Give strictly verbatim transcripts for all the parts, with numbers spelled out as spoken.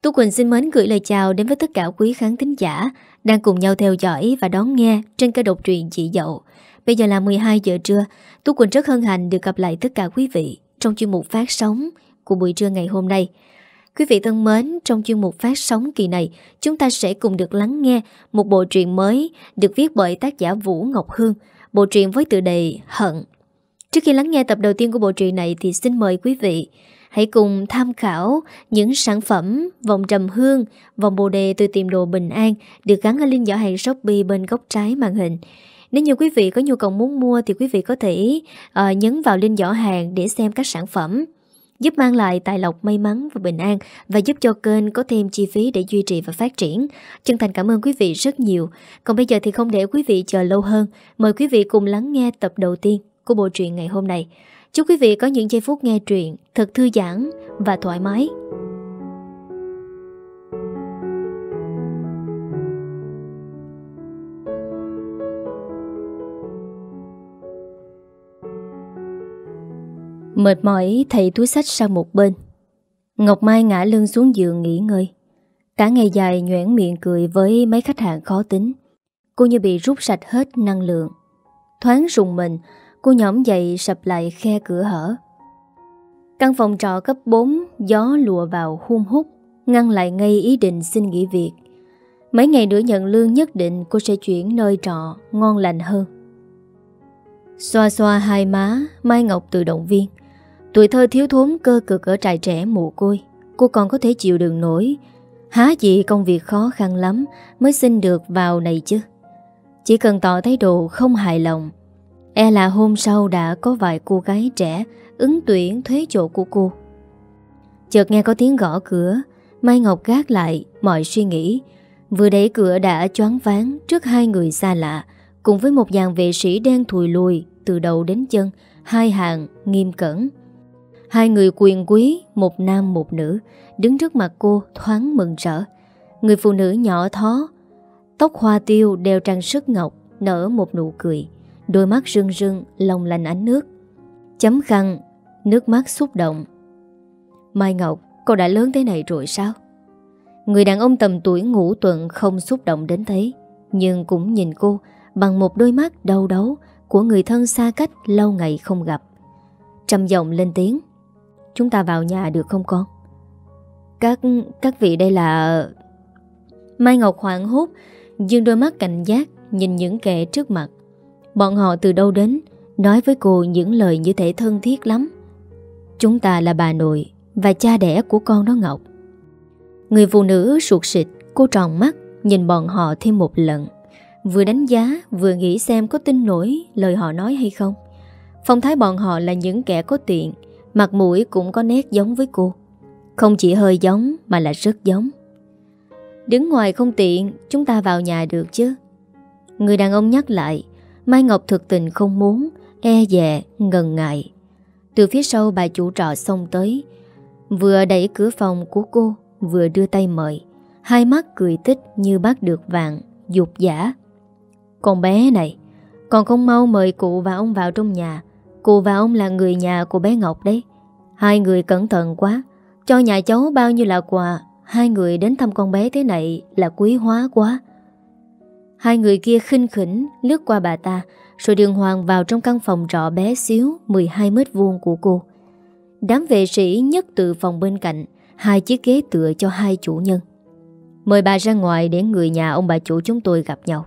Tú Quỳnh xin mến gửi lời chào đến với tất cả quý khán thính giả đang cùng nhau theo dõi và đón nghe trên kênh độc truyện Chị Dậu. Bây giờ là mười hai giờ trưa. Tú Quỳnh rất hân hạnh được gặp lại tất cả quý vị trong chuyên mục phát sóng của buổi trưa ngày hôm nay. Quý vị thân mến, trong chuyên mục phát sóng kỳ này, chúng ta sẽ cùng được lắng nghe một bộ truyện mới được viết bởi tác giả Vũ Ngọc Hương, bộ truyện với tựa đề Hận. Trước khi lắng nghe tập đầu tiên của bộ truyện này thì xin mời quý vị hãy cùng tham khảo những sản phẩm vòng trầm hương, vòng bồ đề từ tiệm đồ Bình An được gắn ở link giỏ hàng Shopee bên góc trái màn hình. Nếu như quý vị có nhu cầu muốn mua thì quý vị có thể uh, nhấn vào link giỏ hàng để xem các sản phẩm, giúp mang lại tài lộc, may mắn và bình an, và giúp cho kênh có thêm chi phí để duy trì và phát triển. Chân thành cảm ơn quý vị rất nhiều. Còn bây giờ thì không để quý vị chờ lâu hơn, mời quý vị cùng lắng nghe tập đầu tiên của bộ truyện ngày hôm nay. Chúc quý vị có những giây phút nghe truyện thật thư giãn và thoải mái. Mệt mỏi thầy túi xách sang một bên. Ngọc Mai ngã lưng xuống giường nghỉ ngơi. Cả ngày dài nhoẻn miệng cười với mấy khách hàng khó tính. Cô như bị rút sạch hết năng lượng. Thoáng rùng mình, cô nhõm dậy sập lại khe cửa hở. Căn phòng trọ cấp bốn, gió lùa vào hun hút, ngăn lại ngay ý định xin nghỉ việc. Mấy ngày nữa nhận lương nhất định cô sẽ chuyển nơi trọ ngon lành hơn. Xoa xoa hai má, Mai Ngọc tự động viên. Tuổi thơ thiếu thốn cơ cực ở trại trẻ mồ côi, cô còn có thể chịu đựng nổi. Há gì công việc khó khăn lắm mới xin được vào này chứ. Chỉ cần tỏ thái độ không hài lòng, e là hôm sau đã có vài cô gái trẻ ứng tuyển thuế chỗ của cô. Chợt nghe có tiếng gõ cửa, Mai Ngọc gác lại mọi suy nghĩ. Vừa đẩy cửa đã choáng váng trước hai người xa lạ, cùng với một dàn vệ sĩ đen thùi lùi từ đầu đến chân, hai hàng nghiêm cẩn. Hai người quyền quý, một nam một nữ, đứng trước mặt cô thoáng mừng rỡ. Người phụ nữ nhỏ thó, tóc hoa tiêu đeo trang sức ngọc, nở một nụ cười, đôi mắt rưng rưng long lanh ánh nước. Chấm khăn, nước mắt xúc động. Mai Ngọc, cô đã lớn thế này rồi sao? Người đàn ông tầm tuổi ngũ tuần không xúc động đến thế, nhưng cũng nhìn cô bằng một đôi mắt đau đớn của người thân xa cách lâu ngày không gặp. Trầm giọng lên tiếng. Chúng ta vào nhà được không con? Các các vị đây là... Mai Ngọc hoảng hốt, dương đôi mắt cảnh giác nhìn những kẻ trước mặt. Bọn họ từ đâu đến, nói với cô những lời như thể thân thiết lắm. Chúng ta là bà nội và cha đẻ của con đó Ngọc. Người phụ nữ sụt sịt, cô tròn mắt nhìn bọn họ thêm một lần, vừa đánh giá vừa nghĩ xem có tin nổi lời họ nói hay không. Phong thái bọn họ là những kẻ có tiền, mặt mũi cũng có nét giống với cô. Không chỉ hơi giống mà là rất giống. Đứng ngoài không tiện, chúng ta vào nhà được chứ? Người đàn ông nhắc lại. Mai Ngọc thực tình không muốn, e dè, ngần ngại. Từ phía sau bà chủ trọ xông tới, vừa đẩy cửa phòng của cô, vừa đưa tay mời. Hai mắt cười tích như bắt được vàng, dục giả. Con bé này, còn không mau mời cụ và ông vào trong nhà. Cụ và ông là người nhà của bé Ngọc đấy. Hai người cẩn thận quá, cho nhà cháu bao nhiêu là quà. Hai người đến thăm con bé thế này là quý hóa quá. Hai người kia khinh khỉnh lướt qua bà ta, rồi đường hoàng vào trong căn phòng trọ bé xíu mười hai mét vuông của cô. Đám vệ sĩ nhấc từ phòng bên cạnh hai chiếc ghế tựa cho hai chủ nhân. Mời bà ra ngoài để người nhà ông bà chủ chúng tôi gặp nhau.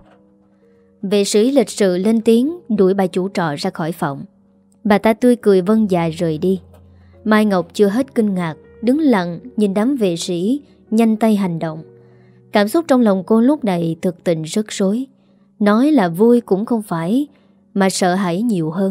Vệ sĩ lịch sự lên tiếng đuổi bà chủ trọ ra khỏi phòng. Bà ta tươi cười vâng dạ rời đi. Mai Ngọc chưa hết kinh ngạc, đứng lặng nhìn đám vệ sĩ nhanh tay hành động. Cảm xúc trong lòng cô lúc này thực tình rất rối. Nói là vui cũng không phải, mà sợ hãi nhiều hơn.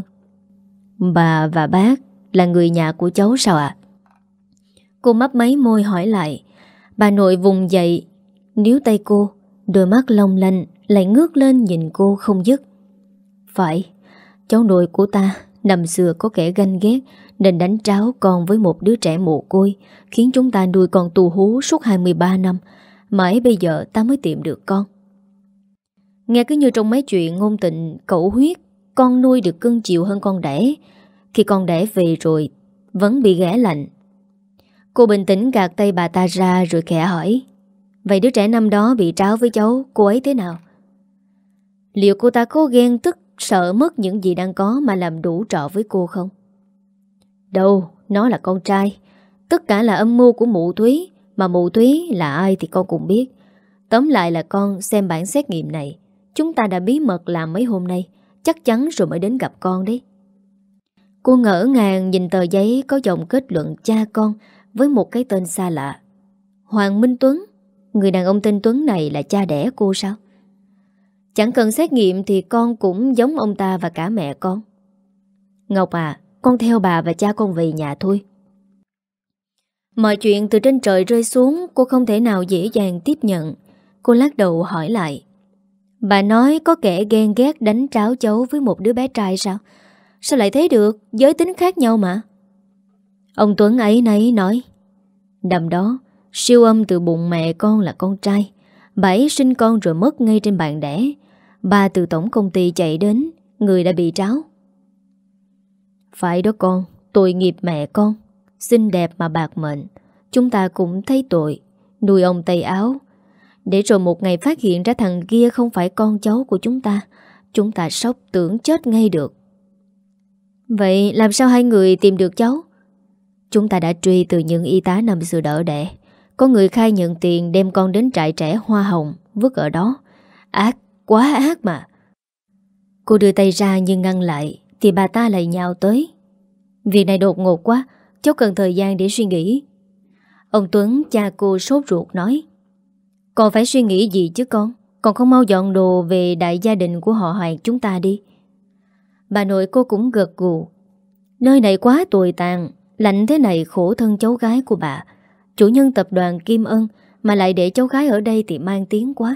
Bà và bác là người nhà của cháu sao ạ? Cô mấp máy môi hỏi lại. Bà nội vùng dậy, níu tay cô, đôi mắt long lanh lại ngước lên nhìn cô không dứt. Phải, cháu nội của ta năm xưa có kẻ ganh ghét nên đánh tráo con với một đứa trẻ mồ côi, khiến chúng ta nuôi con tù hú suốt hai mươi ba năm. Mãi bây giờ ta mới tìm được con. Nghe cứ như trong mấy chuyện ngôn tình cẩu huyết, con nuôi được cưng chiều hơn con đẻ. Khi con đẻ về rồi vẫn bị ghẻ lạnh. Cô bình tĩnh gạt tay bà ta ra rồi khẽ hỏi: vậy đứa trẻ năm đó bị tráo với cháu, cô ấy thế nào? Liệu cô ta có ghen tức, sợ mất những gì đang có mà làm đủ trọ với cô không? Đâu, nó là con trai. Tất cả là âm mưu của mụ Thúy. Mà mụ Thúy là ai thì con cũng biết. Tóm lại là con xem bản xét nghiệm này. Chúng ta đã bí mật làm mấy hôm nay. Chắc chắn rồi mới đến gặp con đấy. Cô ngỡ ngàng nhìn tờ giấy có dòng kết luận cha con với một cái tên xa lạ. Hoàng Minh Tuấn. Người đàn ông tên Tuấn này là cha đẻ cô sao? Chẳng cần xét nghiệm thì con cũng giống ông ta và cả mẹ con. Ngọc à, con theo bà và cha con về nhà thôi. Mọi chuyện từ trên trời rơi xuống, cô không thể nào dễ dàng tiếp nhận. Cô lắc đầu hỏi lại: bà nói có kẻ ghen ghét đánh tráo cháu với một đứa bé trai sao? Sao lại thế được, giới tính khác nhau mà. Ông Tuấn ấy nấy nói: năm đó siêu âm từ bụng mẹ con là con trai. Bà ấy sinh con rồi mất ngay trên bàn đẻ. Bà từ tổng công ty chạy đến, người đã bị tráo. Phải đó con, tội nghiệp mẹ con. Xinh đẹp mà bạc mệnh. Chúng ta cũng thấy tội. Nuôi ông Tây áo. Để rồi một ngày phát hiện ra thằng kia không phải con cháu của chúng ta. Chúng ta sốc tưởng chết ngay được. Vậy làm sao hai người tìm được cháu? Chúng ta đã truy từ những y tá năm xưa đỡ đẻ. Có người khai nhận tiền đem con đến trại trẻ Hoa Hồng, vứt ở đó. Ác, quá ác mà. Cô đưa tay ra nhưng ngăn lại thì bà ta lại nhào tới. Việc này đột ngột quá, cháu cần thời gian để suy nghĩ. Ông Tuấn, cha cô sốt ruột nói: con phải suy nghĩ gì chứ con? Còn không mau dọn đồ về đại gia đình của họ Hoàng chúng ta đi. Bà nội cô cũng gật gù. Nơi này quá tồi tàn. Lạnh thế này khổ thân cháu gái của bà. Chủ nhân tập đoàn Kim Ân mà lại để cháu gái ở đây thì mang tiếng quá.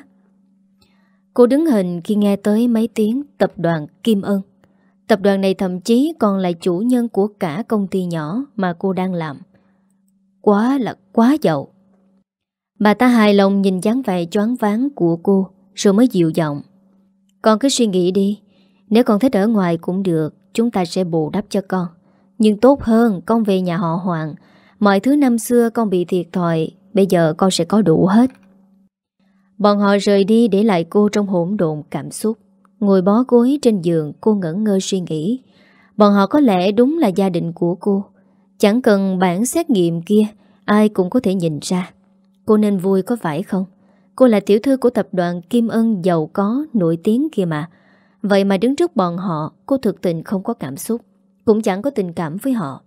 Cô đứng hình khi nghe tới mấy tiếng tập đoàn Kim Ân. Tập đoàn này thậm chí còn là chủ nhân của cả công ty nhỏ mà cô đang làm. Quá là quá giàu. Bà ta hài lòng nhìn dáng vẻ choáng váng của cô rồi mới dịu giọng: con cứ suy nghĩ đi. Nếu con thích ở ngoài cũng được, chúng ta sẽ bù đắp cho con. Nhưng tốt hơn con về nhà họ Hoàng. Mọi thứ năm xưa con bị thiệt thòi, bây giờ con sẽ có đủ hết. Bọn họ rời đi để lại cô trong hỗn độn cảm xúc. Ngồi bó gối trên giường, cô ngẩn ngơ suy nghĩ. Bọn họ có lẽ đúng là gia đình của cô. Chẳng cần bản xét nghiệm kia, ai cũng có thể nhìn ra. Cô nên vui có phải không? Cô là tiểu thư của tập đoàn Kim Ân giàu có, nổi tiếng kia mà. Vậy mà đứng trước bọn họ, cô thực tình không có cảm xúc, cũng chẳng có tình cảm với họ.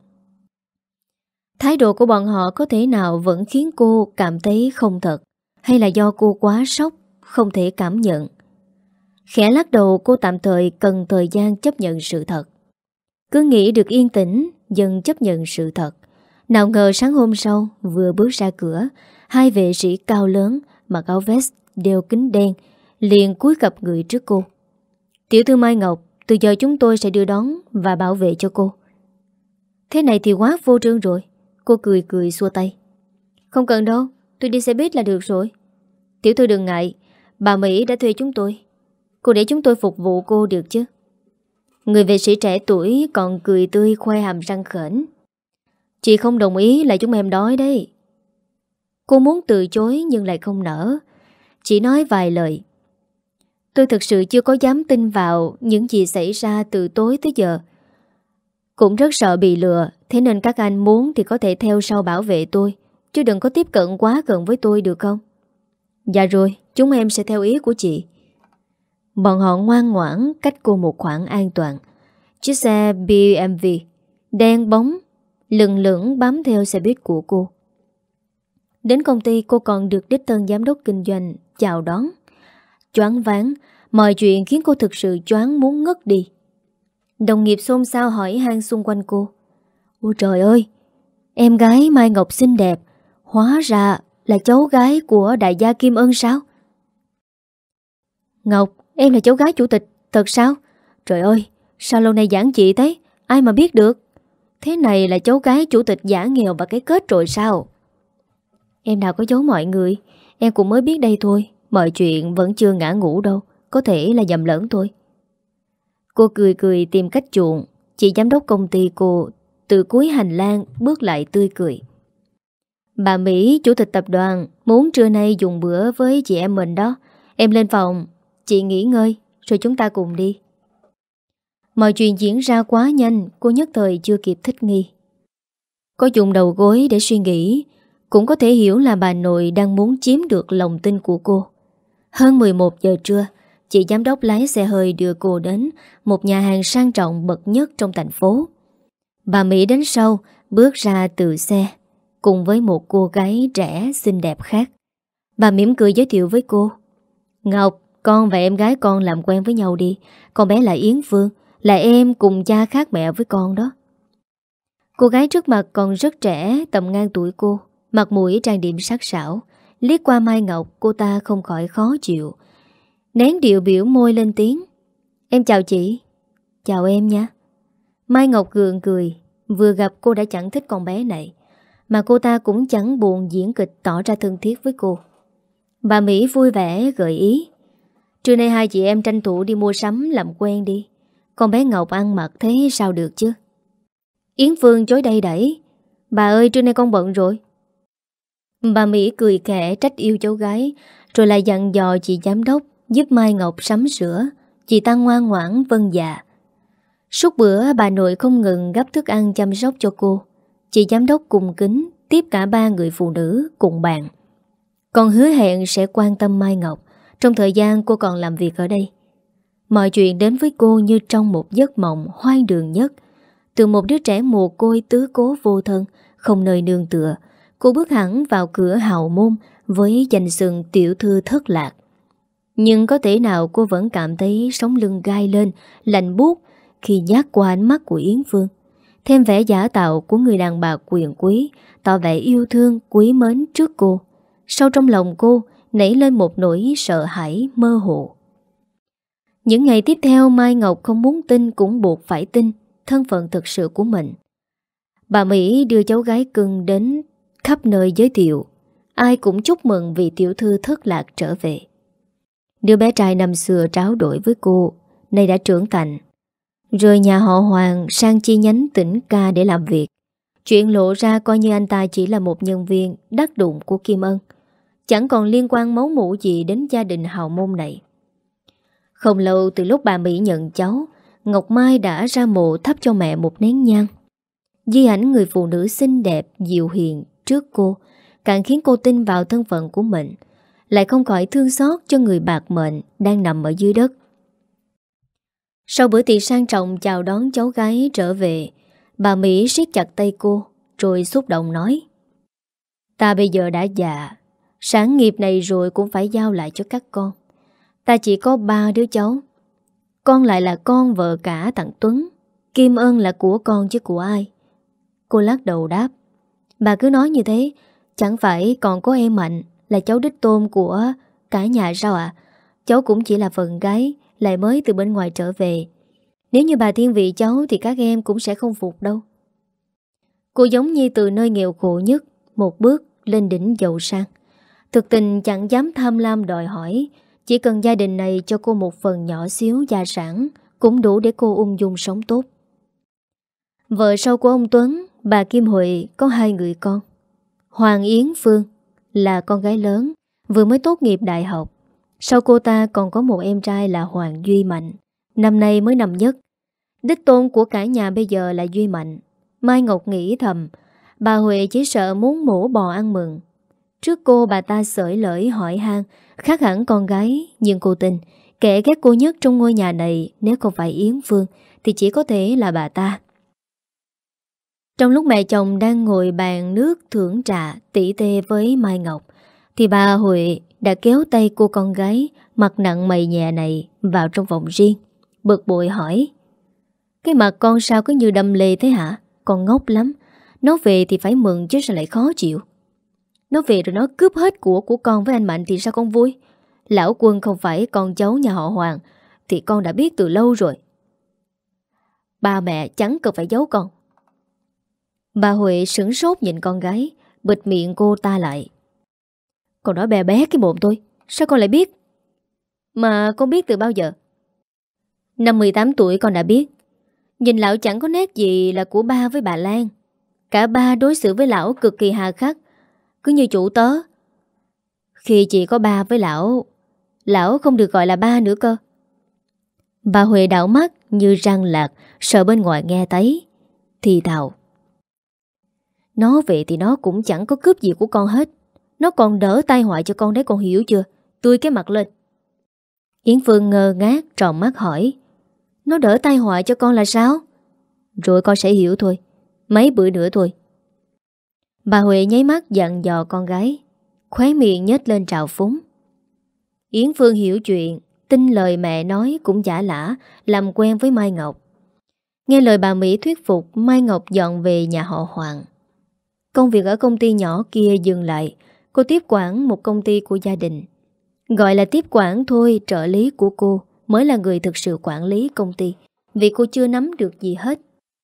Thái độ của bọn họ có thể nào vẫn khiến cô cảm thấy không thật, hay là do cô quá sốc, không thể cảm nhận? Khẽ lắc đầu, cô tạm thời cần thời gian chấp nhận sự thật. Cứ nghĩ được yên tĩnh, dần chấp nhận sự thật. Nào ngờ sáng hôm sau, vừa bước ra cửa, hai vệ sĩ cao lớn mặc áo vest đeo kính đen liền cúi gập người trước cô. Tiểu thư Mai Ngọc, từ giờ chúng tôi sẽ đưa đón và bảo vệ cho cô. Thế này thì quá vô trương rồi. Cô cười cười xua tay. Không cần đâu, tôi đi xe buýt là được rồi. Tiểu thư đừng ngại, bà Mỹ đã thuê chúng tôi. Cô để chúng tôi phục vụ cô được chứ? Người vệ sĩ trẻ tuổi còn cười tươi khoe hàm răng khểnh. Chị không đồng ý là chúng em đói đấy. Cô muốn từ chối nhưng lại không nỡ. Chỉ nói vài lời. Tôi thực sự chưa có dám tin vào những gì xảy ra từ tối tới giờ. Cũng rất sợ bị lừa. Thế nên các anh muốn thì có thể theo sau bảo vệ tôi, chứ đừng có tiếp cận quá gần với tôi được không? Dạ rồi, chúng em sẽ theo ý của chị. Bọn họ ngoan ngoãn cách cô một khoảng an toàn. Chiếc xe bê em vê đen bóng lừng lững bám theo xe buýt của cô. Đến công ty cô còn được đích thân giám đốc kinh doanh chào đón. Choáng váng, mọi chuyện khiến cô thực sự choáng muốn ngất đi. Đồng nghiệp xôn xao hỏi han xung quanh cô. Ôi trời ơi, em gái Mai Ngọc xinh đẹp, hóa ra là cháu gái của đại gia Kim Ân sao? Ngọc, em là cháu gái chủ tịch, thật sao? Trời ơi, sao lâu nay giản dị thế, ai mà biết được. Thế này là cháu gái chủ tịch giả nghèo và cái kết rồi sao? Em nào có giấu mọi người, em cũng mới biết đây thôi. Mọi chuyện vẫn chưa ngã ngủ đâu, có thể là nhầm lẫn thôi. Cô cười cười tìm cách chuộng. Chị giám đốc công ty cô từ cuối hành lang bước lại tươi cười. Bà Mỹ, chủ tịch tập đoàn, muốn trưa nay dùng bữa với chị em mình đó. Em lên phòng, chị nghỉ ngơi, rồi chúng ta cùng đi. Mọi chuyện diễn ra quá nhanh, cô nhất thời chưa kịp thích nghi. Có dùng đầu gối để suy nghĩ, cũng có thể hiểu là bà nội đang muốn chiếm được lòng tin của cô. Hơn mười một giờ trưa, chị giám đốc lái xe hơi đưa cô đến một nhà hàng sang trọng bậc nhất trong thành phố. Bà Mỹ đến sau, bước ra từ xe, cùng với một cô gái trẻ xinh đẹp khác. Bà mỉm cười giới thiệu với cô. Ngọc, con và em gái con làm quen với nhau đi. Con bé là Yến Phương, là em cùng cha khác mẹ với con đó. Cô gái trước mặt còn rất trẻ, tầm ngang tuổi cô, mặt mũi trang điểm sắc sảo. Liếc qua Mai Ngọc, cô ta không khỏi khó chịu, nén điệu biểu môi lên tiếng. Em chào chị. Chào em nha. Mai Ngọc gượng cười. Vừa gặp cô đã chẳng thích con bé này, mà cô ta cũng chẳng buồn diễn kịch tỏ ra thân thiết với cô. Bà Mỹ vui vẻ gợi ý. Trưa nay hai chị em tranh thủ đi mua sắm làm quen đi. Con bé Ngọc ăn mặc thế sao được chứ? Yến Phương chối đây đẩy. Bà ơi, trưa nay con bận rồi. Bà Mỹ cười khẽ trách yêu cháu gái, rồi lại dặn dò chị giám đốc giúp Mai Ngọc sắm sữa. Chị ta ngoan ngoãn vâng dạ. Suốt bữa bà nội không ngừng gắp thức ăn chăm sóc cho cô. Chị giám đốc cùng kính tiếp cả ba người phụ nữ cùng bàn. Còn hứa hẹn sẽ quan tâm Mai Ngọc trong thời gian cô còn làm việc ở đây. Mọi chuyện đến với cô như trong một giấc mộng hoang đường nhất. Từ một đứa trẻ mồ côi tứ cố vô thân, không nơi nương tựa, cô bước hẳn vào cửa hào môn với danh xưng tiểu thư thất lạc. Nhưng có thể nào cô vẫn cảm thấy sống lưng gai lên, lạnh buốt khi nhát qua ánh mắt của Yến Phương, thêm vẻ giả tạo của người đàn bà quyền quý, tỏ vẻ yêu thương, quý mến trước cô. Sâu trong lòng cô nảy lên một nỗi sợ hãi mơ hồ. Những ngày tiếp theo, Mai Ngọc không muốn tin cũng buộc phải tin thân phận thực sự của mình. Bà Mỹ đưa cháu gái cưng đến khắp nơi giới thiệu. Ai cũng chúc mừng vì tiểu thư thất lạc trở về. Đứa bé trai năm xưa tráo đổi với cô, nay đã trưởng thành, rời nhà họ Hoàng sang chi nhánh tỉnh ca để làm việc. Chuyện lộ ra coi như anh ta chỉ là một nhân viên đắc đụng của Kim Ân, chẳng còn liên quan máu mủ gì đến gia đình hào môn này. Không lâu từ lúc bà Mỹ nhận cháu, Ngọc Mai đã ra mộ thắp cho mẹ một nén nhang. Di ảnh người phụ nữ xinh đẹp, dịu hiền trước cô càng khiến cô tin vào thân phận của mình, lại không khỏi thương xót cho người bạc mệnh đang nằm ở dưới đất. Sau bữa tiệc sang trọng chào đón cháu gái trở về, bà Mỹ siết chặt tay cô, rồi xúc động nói: Ta bây giờ đã già, sản nghiệp này rồi cũng phải giao lại cho các con. Ta chỉ có ba đứa cháu, con lại là con vợ cả thằng Tuấn. Kim Ân là của con chứ của ai. Cô lắc đầu đáp: Bà cứ nói như thế, chẳng phải còn có em Mạnh là cháu đích tôn của cả nhà sao ạ? À? Cháu cũng chỉ là phần gái, lại mới từ bên ngoài trở về. Nếu như bà thiên vị cháu thì các em cũng sẽ không phục đâu. Cô giống như từ nơi nghèo khổ nhất một bước lên đỉnh giàu sang. Thực tình chẳng dám tham lam đòi hỏi, chỉ cần gia đình này cho cô một phần nhỏ xíu gia sản cũng đủ để cô ung dung sống tốt. Vợ sau của ông Tuấn, bà Kim Huệ, có hai người con. Hoàng Yến Phương là con gái lớn, vừa mới tốt nghiệp đại học. Sau cô ta còn có một em trai là Hoàng Duy Mạnh, năm nay mới năm nhất. Đích tôn của cả nhà bây giờ là Duy Mạnh. Mai Ngọc nghĩ thầm, bà Huệ chỉ sợ muốn mổ bò ăn mừng. Trước cô bà ta xởi lởi hỏi han, khác hẳn con gái. Nhưng cô tin, kẻ ghét cô nhất trong ngôi nhà này, nếu không phải Yến Phương thì chỉ có thể là bà ta. Trong lúc mẹ chồng đang ngồi bàn nước thưởng trà tỉ tê với Mai Ngọc, thì bà Huệ đã kéo tay cô con gái mặt nặng mày nhẹ này vào trong phòng riêng, bực bội hỏi: Cái mặt con sao cứ như đâm lê thế hả? Con ngốc lắm. Nó về thì phải mừng chứ sao lại khó chịu. Nó về rồi nó cướp hết của của con với anh Mạnh thì sao con vui? Lão Quân không phải con cháu nhà họ Hoàng thì con đã biết từ lâu rồi. Ba mẹ chẳng cần phải giấu con. Bà Huệ sửng sốt nhìn con gái, bịt miệng cô ta lại. Con nói bé bé cái mồm tôi, sao con lại biết? Mà con biết từ bao giờ? Năm mười tám tuổi con đã biết. Nhìn lão chẳng có nét gì là của ba với bà Lan. Cả ba đối xử với lão cực kỳ hà khắc. cứ như chủ tớ. Khi chị có ba với lão, lão không được gọi là ba nữa cơ. Bà Huệ đảo mắt như răng lạc, sợ bên ngoài nghe thấy. Thì thào: Nó vậy thì nó cũng chẳng có cướp gì của con hết. Nó còn đỡ tai họa cho con đấy, con hiểu chưa? Tươi cái mặt lên. Yến Phương ngơ ngác tròn mắt hỏi: Nó đỡ tai họa cho con là sao? Rồi con sẽ hiểu thôi. Mấy bữa nữa thôi. Bà Huệ nháy mắt dặn dò con gái, khóe miệng nhếch lên trào phúng. Yến Phương hiểu chuyện, tin lời mẹ nói cũng giả lả, làm quen với Mai Ngọc. Nghe lời bà Mỹ thuyết phục, Mai Ngọc dọn về nhà họ Hoàng. Công việc ở công ty nhỏ kia dừng lại, cô tiếp quản một công ty của gia đình. Gọi là tiếp quản thôi, trợ lý của cô mới là người thực sự quản lý công ty, vì cô chưa nắm được gì hết.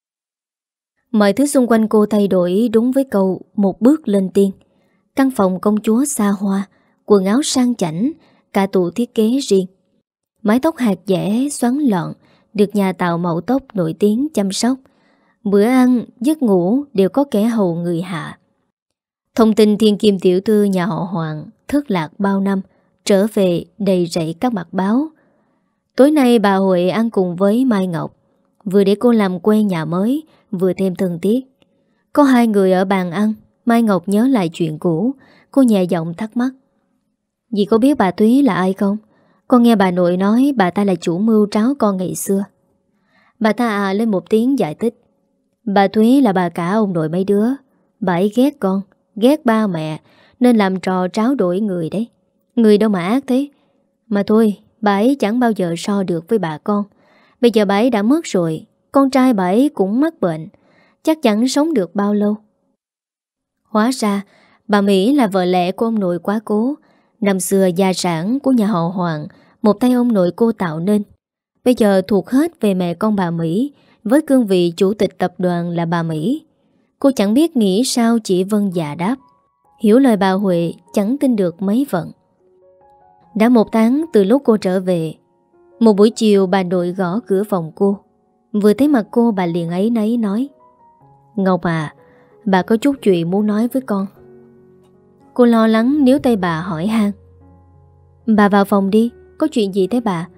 Mọi thứ xung quanh cô thay đổi đúng với câu một bước lên tiên. Căn phòng công chúa xa hoa, quần áo sang chảnh, cả tủ thiết kế riêng. Mái tóc hạt dẻ xoắn lọn, được nhà tạo mẫu tóc nổi tiếng chăm sóc. Bữa ăn, giấc ngủ đều có kẻ hầu người hạ. Thông tin thiên kim tiểu thư nhà họ Hoàng thất lạc bao năm trở về đầy rẫy các mặt báo. Tối nay bà Huệ ăn cùng với Mai Ngọc, vừa để cô làm quen nhà mới, vừa thêm thân thiết. Có hai người ở bàn ăn, Mai Ngọc nhớ lại chuyện cũ. Cô nhẹ giọng thắc mắc: Dì có biết bà Thúy là ai không? Con nghe bà nội nói bà ta là chủ mưu tráo con ngày xưa. Bà ta à lên một tiếng giải thích: Bà Thúy là bà cả ông nội mấy đứa. Bà ấy ghét con, ghét ba mẹ, nên làm trò tráo đổi người đấy. Người đâu mà ác thế. Mà thôi, bà ấy chẳng bao giờ so được với bà con. Bây giờ bà ấy đã mất rồi, con trai bà ấy cũng mắc bệnh, chắc chẳng sống được bao lâu. Hóa ra bà Mỹ là vợ lẽ của ông nội quá cố. Năm xưa gia sản của nhà họ Hoàng một tay ông nội cô tạo nên, bây giờ thuộc hết về mẹ con bà Mỹ, với cương vị chủ tịch tập đoàn là bà Mỹ. Cô chẳng biết nghĩ sao, chỉ vâng dạ đáp. Hiểu lời bà Huệ chẳng tin được mấy vận. Đã một tháng từ lúc cô trở về. Một buổi chiều bà nội gõ cửa phòng cô. Vừa thấy mặt cô bà liền ấy nấy nói: Ngọc à, bà có chút chuyện muốn nói với con. Cô lo lắng níu tay bà hỏi han: Bà vào phòng đi, có chuyện gì thế bà?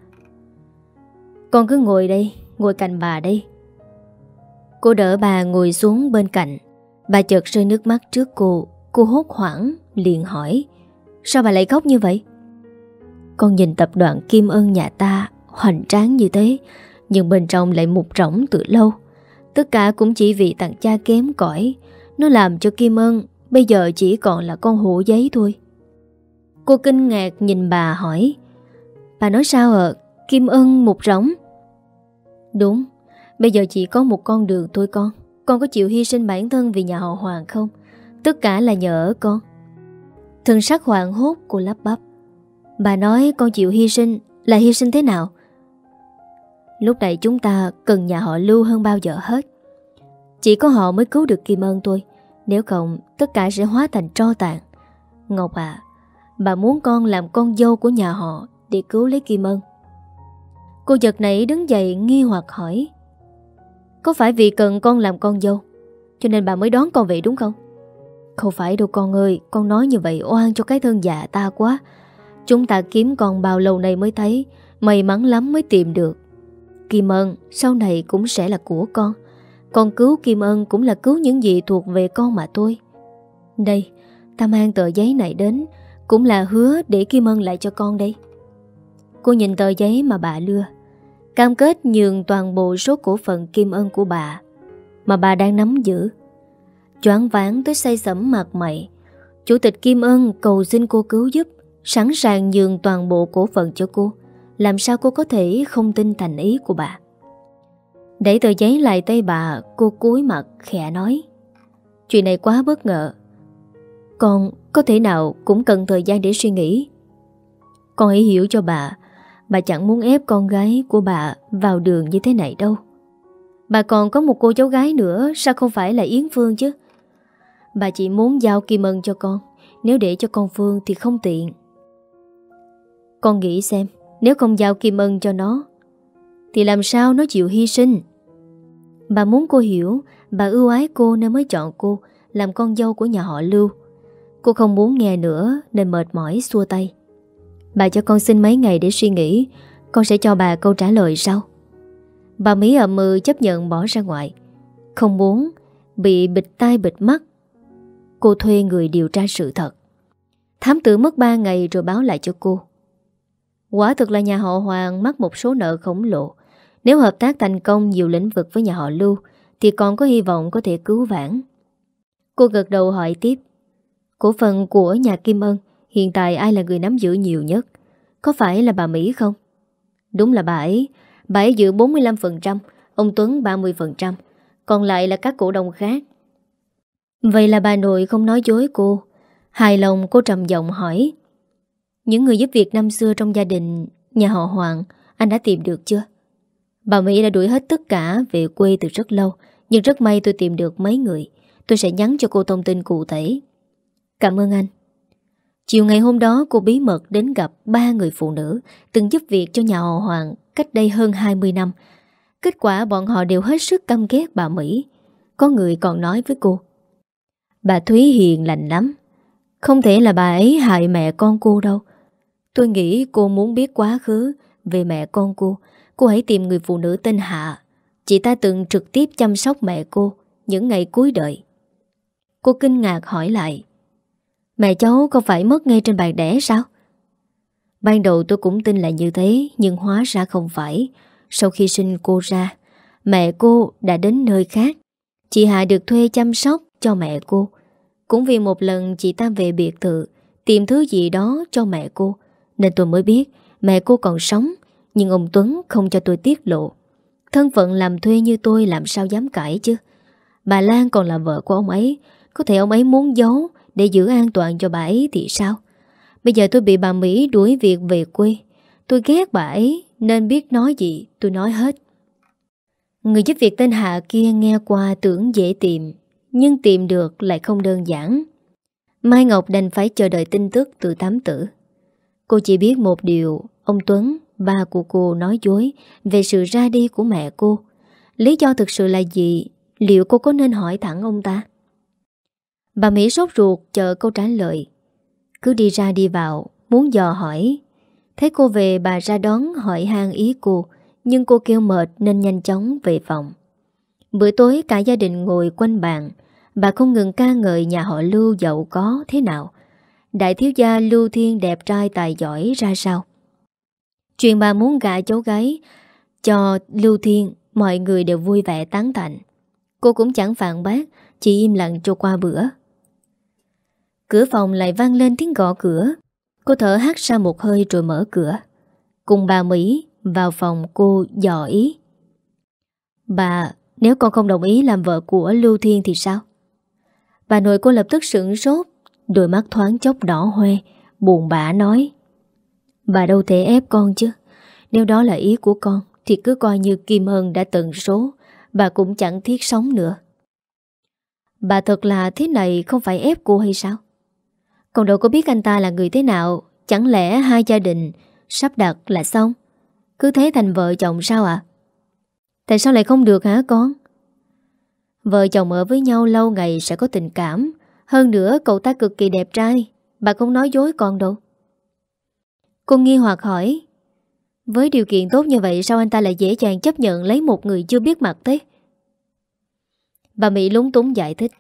Con cứ ngồi đây, ngồi cạnh bà đây. Cô đỡ bà ngồi xuống bên cạnh. Bà chợt rơi nước mắt trước cô. Cô hốt hoảng liền hỏi: Sao bà lại khóc như vậy? Con nhìn tập đoàn Kim Ân nhà ta hoành tráng như thế, nhưng bên trong lại mục rỗng từ lâu. Tất cả cũng chỉ vì thằng cha kém cỏi. Nó làm cho Kim Ân bây giờ chỉ còn là con hổ giấy thôi. Cô kinh ngạc nhìn bà hỏi: Bà nói sao ạ? Kim Ân mục rỗng? Đúng, bây giờ chỉ có một con đường thôi con. Con có chịu hy sinh bản thân vì nhà họ Hoàng không? Tất cả là nhờ ở con. Thần sắc hoảng hốt, cô lắp bắp: Bà nói con chịu hy sinh là hy sinh thế nào? Lúc này chúng ta cần nhà họ Lưu hơn bao giờ hết. Chỉ có họ mới cứu được Kim Ân tôi. Nếu không tất cả sẽ hóa thành tro tàn. Ngọc à, bà muốn con làm con dâu của nhà họ để cứu lấy Kim Ân. Cô giật nảy đứng dậy nghi hoặc hỏi: Có phải vì cần con làm con dâu cho nên bà mới đón con về đúng không? Không phải đâu con ơi, con nói như vậy oan cho cái thân già ta quá. Chúng ta kiếm con bao lâu nay mới thấy, may mắn lắm mới tìm được. Kim Ân sau này cũng sẽ là của con. Con cứu Kim Ân cũng là cứu những gì thuộc về con mà thôi. Đây, ta mang tờ giấy này đến, cũng là hứa để Kim Ân lại cho con đây. Cô nhìn tờ giấy mà bà đưa, cam kết nhường toàn bộ số cổ phần Kim Ân của bà mà bà đang nắm giữ. Choáng váng tới say sẩm mặt mày. Chủ tịch Kim Ân cầu xin cô cứu giúp, sẵn sàng nhường toàn bộ cổ phần cho cô. Làm sao cô có thể không tin thành ý của bà? Đẩy tờ giấy lại tay bà, cô cúi mặt khẽ nói: Chuyện này quá bất ngờ. Con có thể nào cũng cần thời gian để suy nghĩ. Con hãy hiểu cho bà. Bà chẳng muốn ép con gái của bà vào đường như thế này đâu. Bà còn có một cô cháu gái nữa, sao không phải là Yến Phương chứ? Bà chỉ muốn giao Kim Ân cho con. Nếu để cho con Phương thì không tiện. Con nghĩ xem, nếu không giao Kim Ân cho nó thì làm sao nó chịu hy sinh? Bà muốn cô hiểu, bà ưu ái cô nên mới chọn cô làm con dâu của nhà họ Lưu. Cô Cô không muốn nghe nữa nên mệt mỏi xua tay. Bà cho con xin mấy ngày để suy nghĩ, con sẽ cho bà câu trả lời sau. Bà Mỹ ậm ừ chấp nhận bỏ ra ngoài. Không muốn bị bịt tai bịt mắt, cô thuê người điều tra sự thật. Thám tử mất ba ngày rồi báo lại cho cô. Quả thực là nhà họ Hoàng mắc một số nợ khổng lồ. Nếu hợp tác thành công nhiều lĩnh vực với nhà họ Lưu thì còn có hy vọng có thể cứu vãn. Cô gật đầu hỏi tiếp. Cổ phần của nhà Kim Ân hiện tại ai là người nắm giữ nhiều nhất? Có phải là bà Mỹ không? Đúng là bà ấy. Bà ấy giữ bốn mươi lăm phần trăm, ông Tuấn ba mươi phần trăm, còn lại là các cổ đông khác. Vậy là bà nội không nói dối cô. Hài lòng cô trầm giọng hỏi. Những người giúp việc năm xưa trong gia đình nhà họ Hoàng anh đã tìm được chưa? Bà Mỹ đã đuổi hết tất cả về quê từ rất lâu, nhưng rất may tôi tìm được mấy người. Tôi sẽ nhắn cho cô thông tin cụ thể. Cảm ơn anh. Chiều ngày hôm đó cô bí mật đến gặp ba người phụ nữ từng giúp việc cho nhà họ Hoàng cách đây hơn hai mươi năm. Kết quả bọn họ đều hết sức căm ghét bà Mỹ. Có người còn nói với cô, bà Thúy hiền lành lắm, không thể là bà ấy hại mẹ con cô đâu. Tôi nghĩ cô muốn biết quá khứ về mẹ con cô. Cô hãy tìm người phụ nữ tên Hạ. Chị ta từng trực tiếp chăm sóc mẹ cô những ngày cuối đời. Cô kinh ngạc hỏi lại, mẹ cháu không phải mất ngay trên bàn đẻ sao? Ban đầu tôi cũng tin là như thế, nhưng hóa ra không phải. Sau khi sinh cô ra, mẹ cô đã đến nơi khác. Chị Hạ được thuê chăm sóc cho mẹ cô. Cũng vì một lần chị ta về biệt thự tìm thứ gì đó cho mẹ cô, nên tôi mới biết mẹ cô còn sống. Nhưng ông Tuấn không cho tôi tiết lộ. Thân phận làm thuê như tôi làm sao dám cãi chứ. Bà Lan còn là vợ của ông ấy. Có thể ông ấy muốn giấu để giữ an toàn cho bà ấy thì sao? Bây giờ tôi bị bà Mỹ đuổi việc về quê. Tôi ghét bà ấy nên biết nói gì tôi nói hết. Người giúp việc tên Hạ kia nghe qua tưởng dễ tìm, nhưng tìm được lại không đơn giản. Mai Ngọc đành phải chờ đợi tin tức từ thám tử. Cô chỉ biết một điều, ông Tuấn, ba của cô nói dối về sự ra đi của mẹ cô. Lý do thực sự là gì? Liệu cô có nên hỏi thẳng ông ta? Bà Mỹ sốt ruột chờ câu trả lời. Cứ đi ra đi vào, muốn dò hỏi. Thấy cô về bà ra đón hỏi han ý cô, nhưng cô kêu mệt nên nhanh chóng về phòng. Bữa tối cả gia đình ngồi quanh bàn. Bà không ngừng ca ngợi nhà họ Lưu giàu có thế nào, đại thiếu gia Lưu Thiên đẹp trai tài giỏi ra sao. Chuyện bà muốn gả cháu gái cho Lưu Thiên, mọi người đều vui vẻ tán thành. Cô cũng chẳng phản bác, chỉ im lặng cho qua bữa. Cửa phòng lại vang lên tiếng gõ cửa. Cô thở hắt ra một hơi rồi mở cửa. Cùng bà Mỹ vào phòng cô dò ý. Bà, nếu con không đồng ý làm vợ của Lưu Thiên thì sao? Bà nội cô lập tức sửng sốt, đôi mắt thoáng chốc đỏ hoe, buồn bã nói. Bà đâu thể ép con chứ. Nếu đó là ý của con thì cứ coi như Kim Ân đã tận số, bà cũng chẳng thiết sống nữa. Bà thật là thế này không phải ép cô hay sao? Con đâu có biết anh ta là người thế nào. Chẳng lẽ hai gia đình sắp đặt là xong, cứ thế thành vợ chồng sao ạ? À? Tại sao lại không được hả con? Vợ chồng ở với nhau lâu ngày sẽ có tình cảm. Hơn nữa cậu ta cực kỳ đẹp trai. Bà không nói dối con đâu. Cô nghi hoặc hỏi, với điều kiện tốt như vậy sao anh ta lại dễ dàng chấp nhận lấy một người chưa biết mặt thế? Bà Mỹ lúng túng giải thích.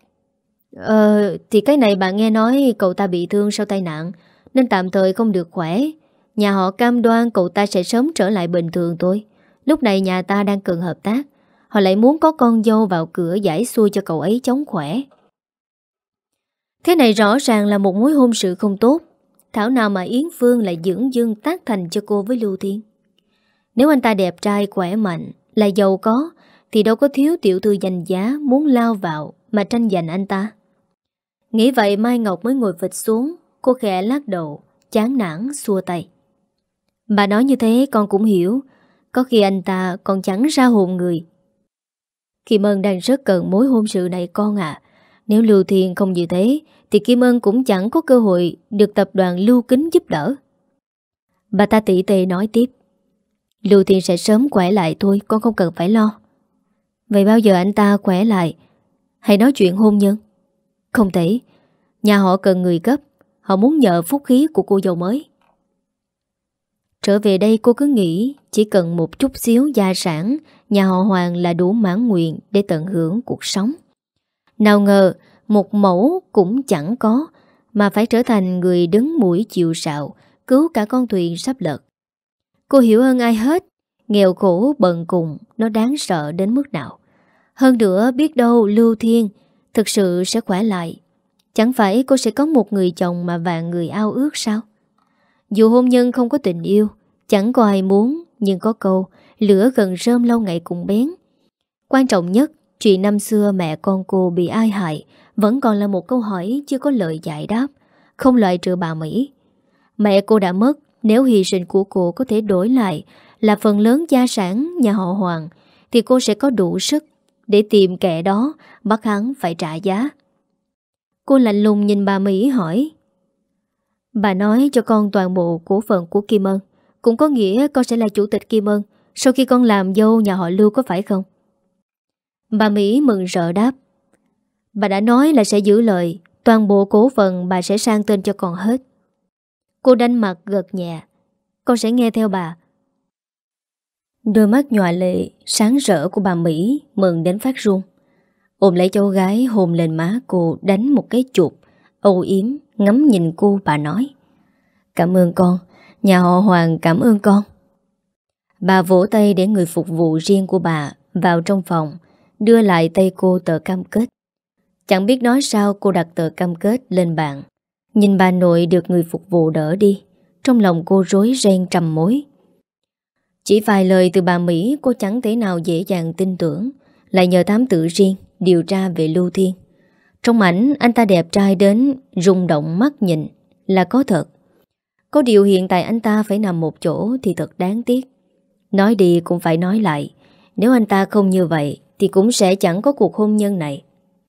Ờ thì cái này bà nghe nói cậu ta bị thương sau tai nạn nên tạm thời không được khỏe. Nhà họ cam đoan cậu ta sẽ sớm trở lại bình thường thôi. Lúc này nhà ta đang cần hợp tác. Họ lại muốn có con dâu vào cửa giải xuôi cho cậu ấy chống khỏe. Thế này rõ ràng là một mối hôn sự không tốt. Thảo nào mà Yến Phương lại dưỡng dưng tác thành cho cô với Lưu Thiên. Nếu anh ta đẹp trai, khỏe mạnh, là giàu có thì đâu có thiếu tiểu thư danh giá muốn lao vào mà tranh giành anh ta. Nghĩ vậy Mai Ngọc mới ngồi phịch xuống. Cô khẽ lắc đầu, chán nản xua tay. Bà nói như thế con cũng hiểu. Có khi anh ta còn chẳng ra hồn người. Kim Ân đang rất cần mối hôn sự này con à. Nếu Lưu Thiên không như thế thì Kim Ân cũng chẳng có cơ hội được tập đoàn Lưu Kính giúp đỡ. Bà ta tỉ tê nói tiếp. Lưu Thiên sẽ sớm khỏe lại thôi, con không cần phải lo. Vậy bao giờ anh ta khỏe lại? Hãy nói chuyện hôn nhân. Không thể. Nhà họ cần người gấp. Họ muốn nhờ phúc khí của cô dâu mới. Trở về đây cô cứ nghĩ chỉ cần một chút xíu gia sản nhà họ Hoàng là đủ mãn nguyện để tận hưởng cuộc sống. Nào ngờ một mẫu cũng chẳng có, mà phải trở thành người đứng mũi chịu sào, cứu cả con thuyền sắp lật. Cô hiểu hơn ai hết, nghèo khổ bần cùng nó đáng sợ đến mức nào. Hơn nữa biết đâu Lưu Thiên thực sự sẽ khỏe lại. Chẳng phải cô sẽ có một người chồng mà vạn người ao ước sao? Dù hôn nhân không có tình yêu, chẳng có ai muốn, nhưng có câu lửa gần rơm lâu ngày cùng bén. Quan trọng nhất, chuyện năm xưa mẹ con cô bị ai hại vẫn còn là một câu hỏi chưa có lời giải đáp, không loại trừ bà Mỹ. Mẹ cô đã mất, nếu hy sinh của cô có thể đổi lại là phần lớn gia sản nhà họ Hoàng, thì cô sẽ có đủ sức để tìm kẻ đó, bắt hắn phải trả giá. Cô lạnh lùng nhìn bà Mỹ hỏi: Bà nói cho con toàn bộ cổ phần của Kim Ân, cũng có nghĩa con sẽ là chủ tịch Kim Ân sau khi con làm dâu nhà họ Lưu, có phải không? Bà Mỹ mừng rỡ đáp: Bà đã nói là sẽ giữ lời, toàn bộ cổ phần bà sẽ sang tên cho con hết. Cô đanh mặt gật nhẹ: Con sẽ nghe theo bà. Đôi mắt nhòa lệ sáng rỡ của bà Mỹ mừng đến phát run. Ôm lấy cháu gái hôn lên má cô, đánh một cái chụp âu yếm ngắm nhìn cô, bà nói: Cảm ơn con, nhà họ Hoàng cảm ơn con. Bà vỗ tay để người phục vụ riêng của bà vào trong phòng, đưa lại tay cô tờ cam kết. Chẳng biết nói sao, cô đặt tờ cam kết lên bàn. Nhìn bà nội được người phục vụ đỡ đi, trong lòng cô rối ren trầm mối. Chỉ vài lời từ bà Mỹ cô chẳng thể nào dễ dàng tin tưởng, lại nhờ thám tử riêng điều tra về Lưu Thiên. Trong ảnh anh ta đẹp trai đến rung động mắt nhìn là có thật. Có điều hiện tại anh ta phải nằm một chỗ thì thật đáng tiếc. Nói đi cũng phải nói lại, nếu anh ta không như vậy thì cũng sẽ chẳng có cuộc hôn nhân này.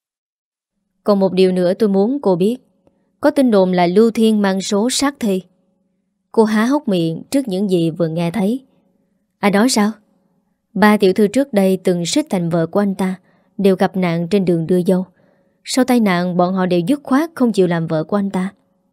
Còn một điều nữa tôi muốn cô biết. Có tin đồn là Lưu Thiên mang số sát thi. Cô há hốc miệng trước những gì vừa nghe thấy. Ai nói sao? Ba tiểu thư trước đây từng xích thành vợ của anh ta đều gặp nạn trên đường đưa dâu. Sau tai nạn bọn họ đều dứt khoát không chịu làm vợ của anh ta.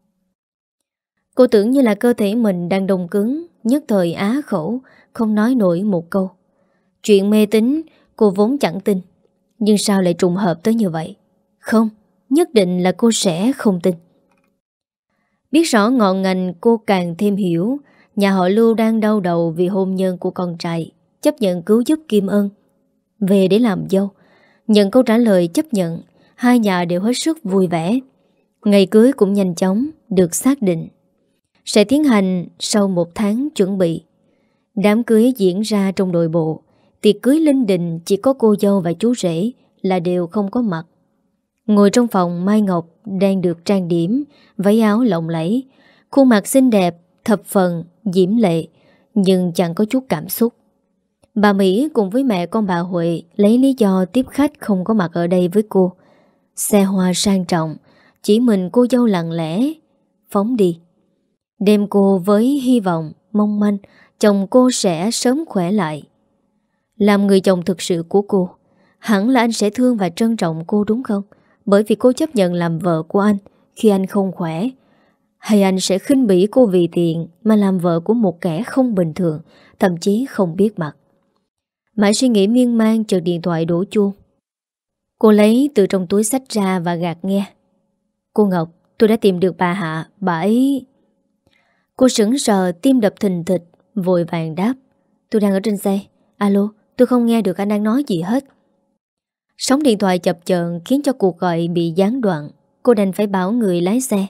Cô tưởng như là cơ thể mình đang đông cứng, nhất thời á khẩu, không nói nổi một câu. Chuyện mê tín cô vốn chẳng tin, nhưng sao lại trùng hợp tới như vậy? Không, nhất định là cô sẽ không tin. Biết rõ ngọn ngành, cô càng thêm hiểu nhà họ Lưu đang đau đầu vì hôn nhân của con trai, chấp nhận cứu giúp Kim Ân về để làm dâu. Nhận câu trả lời chấp nhận, hai nhà đều hết sức vui vẻ. Ngày cưới cũng nhanh chóng được xác định, sẽ tiến hành sau một tháng chuẩn bị. Đám cưới diễn ra trong nội bộ. Tiệc cưới linh đình chỉ có cô dâu và chú rể là đều không có mặt. Ngồi trong phòng, Mai Ngọc đang được trang điểm, váy áo lộng lẫy, khuôn mặt xinh đẹp, thập phần diễm lệ, nhưng chẳng có chút cảm xúc. Bà Mỹ cùng với mẹ con bà Huệ lấy lý do tiếp khách không có mặt ở đây với cô. Xe hoa sang trọng, chỉ mình cô dâu lặng lẽ phóng đi, đem cô với hy vọng mong manh chồng cô sẽ sớm khỏe lại. Làm người chồng thực sự của cô, hẳn là anh sẽ thương và trân trọng cô đúng không? Bởi vì cô chấp nhận làm vợ của anh khi anh không khỏe. Hay anh sẽ khinh bỉ cô vì tiền mà làm vợ của một kẻ không bình thường, thậm chí không biết mặt. Mãi suy nghĩ miên man, chợt điện thoại đổ chuông. Cô lấy từ trong túi xách ra và gạt nghe. Cô Ngọc, tôi đã tìm được bà Hạ, bà ấy... Cô sững sờ, tim đập thình thịch, vội vàng đáp. Tôi đang ở trên xe. Alo, tôi không nghe được anh đang nói gì hết. Sóng điện thoại chập chờn khiến cho cuộc gọi bị gián đoạn. Cô đành phải bảo người lái xe: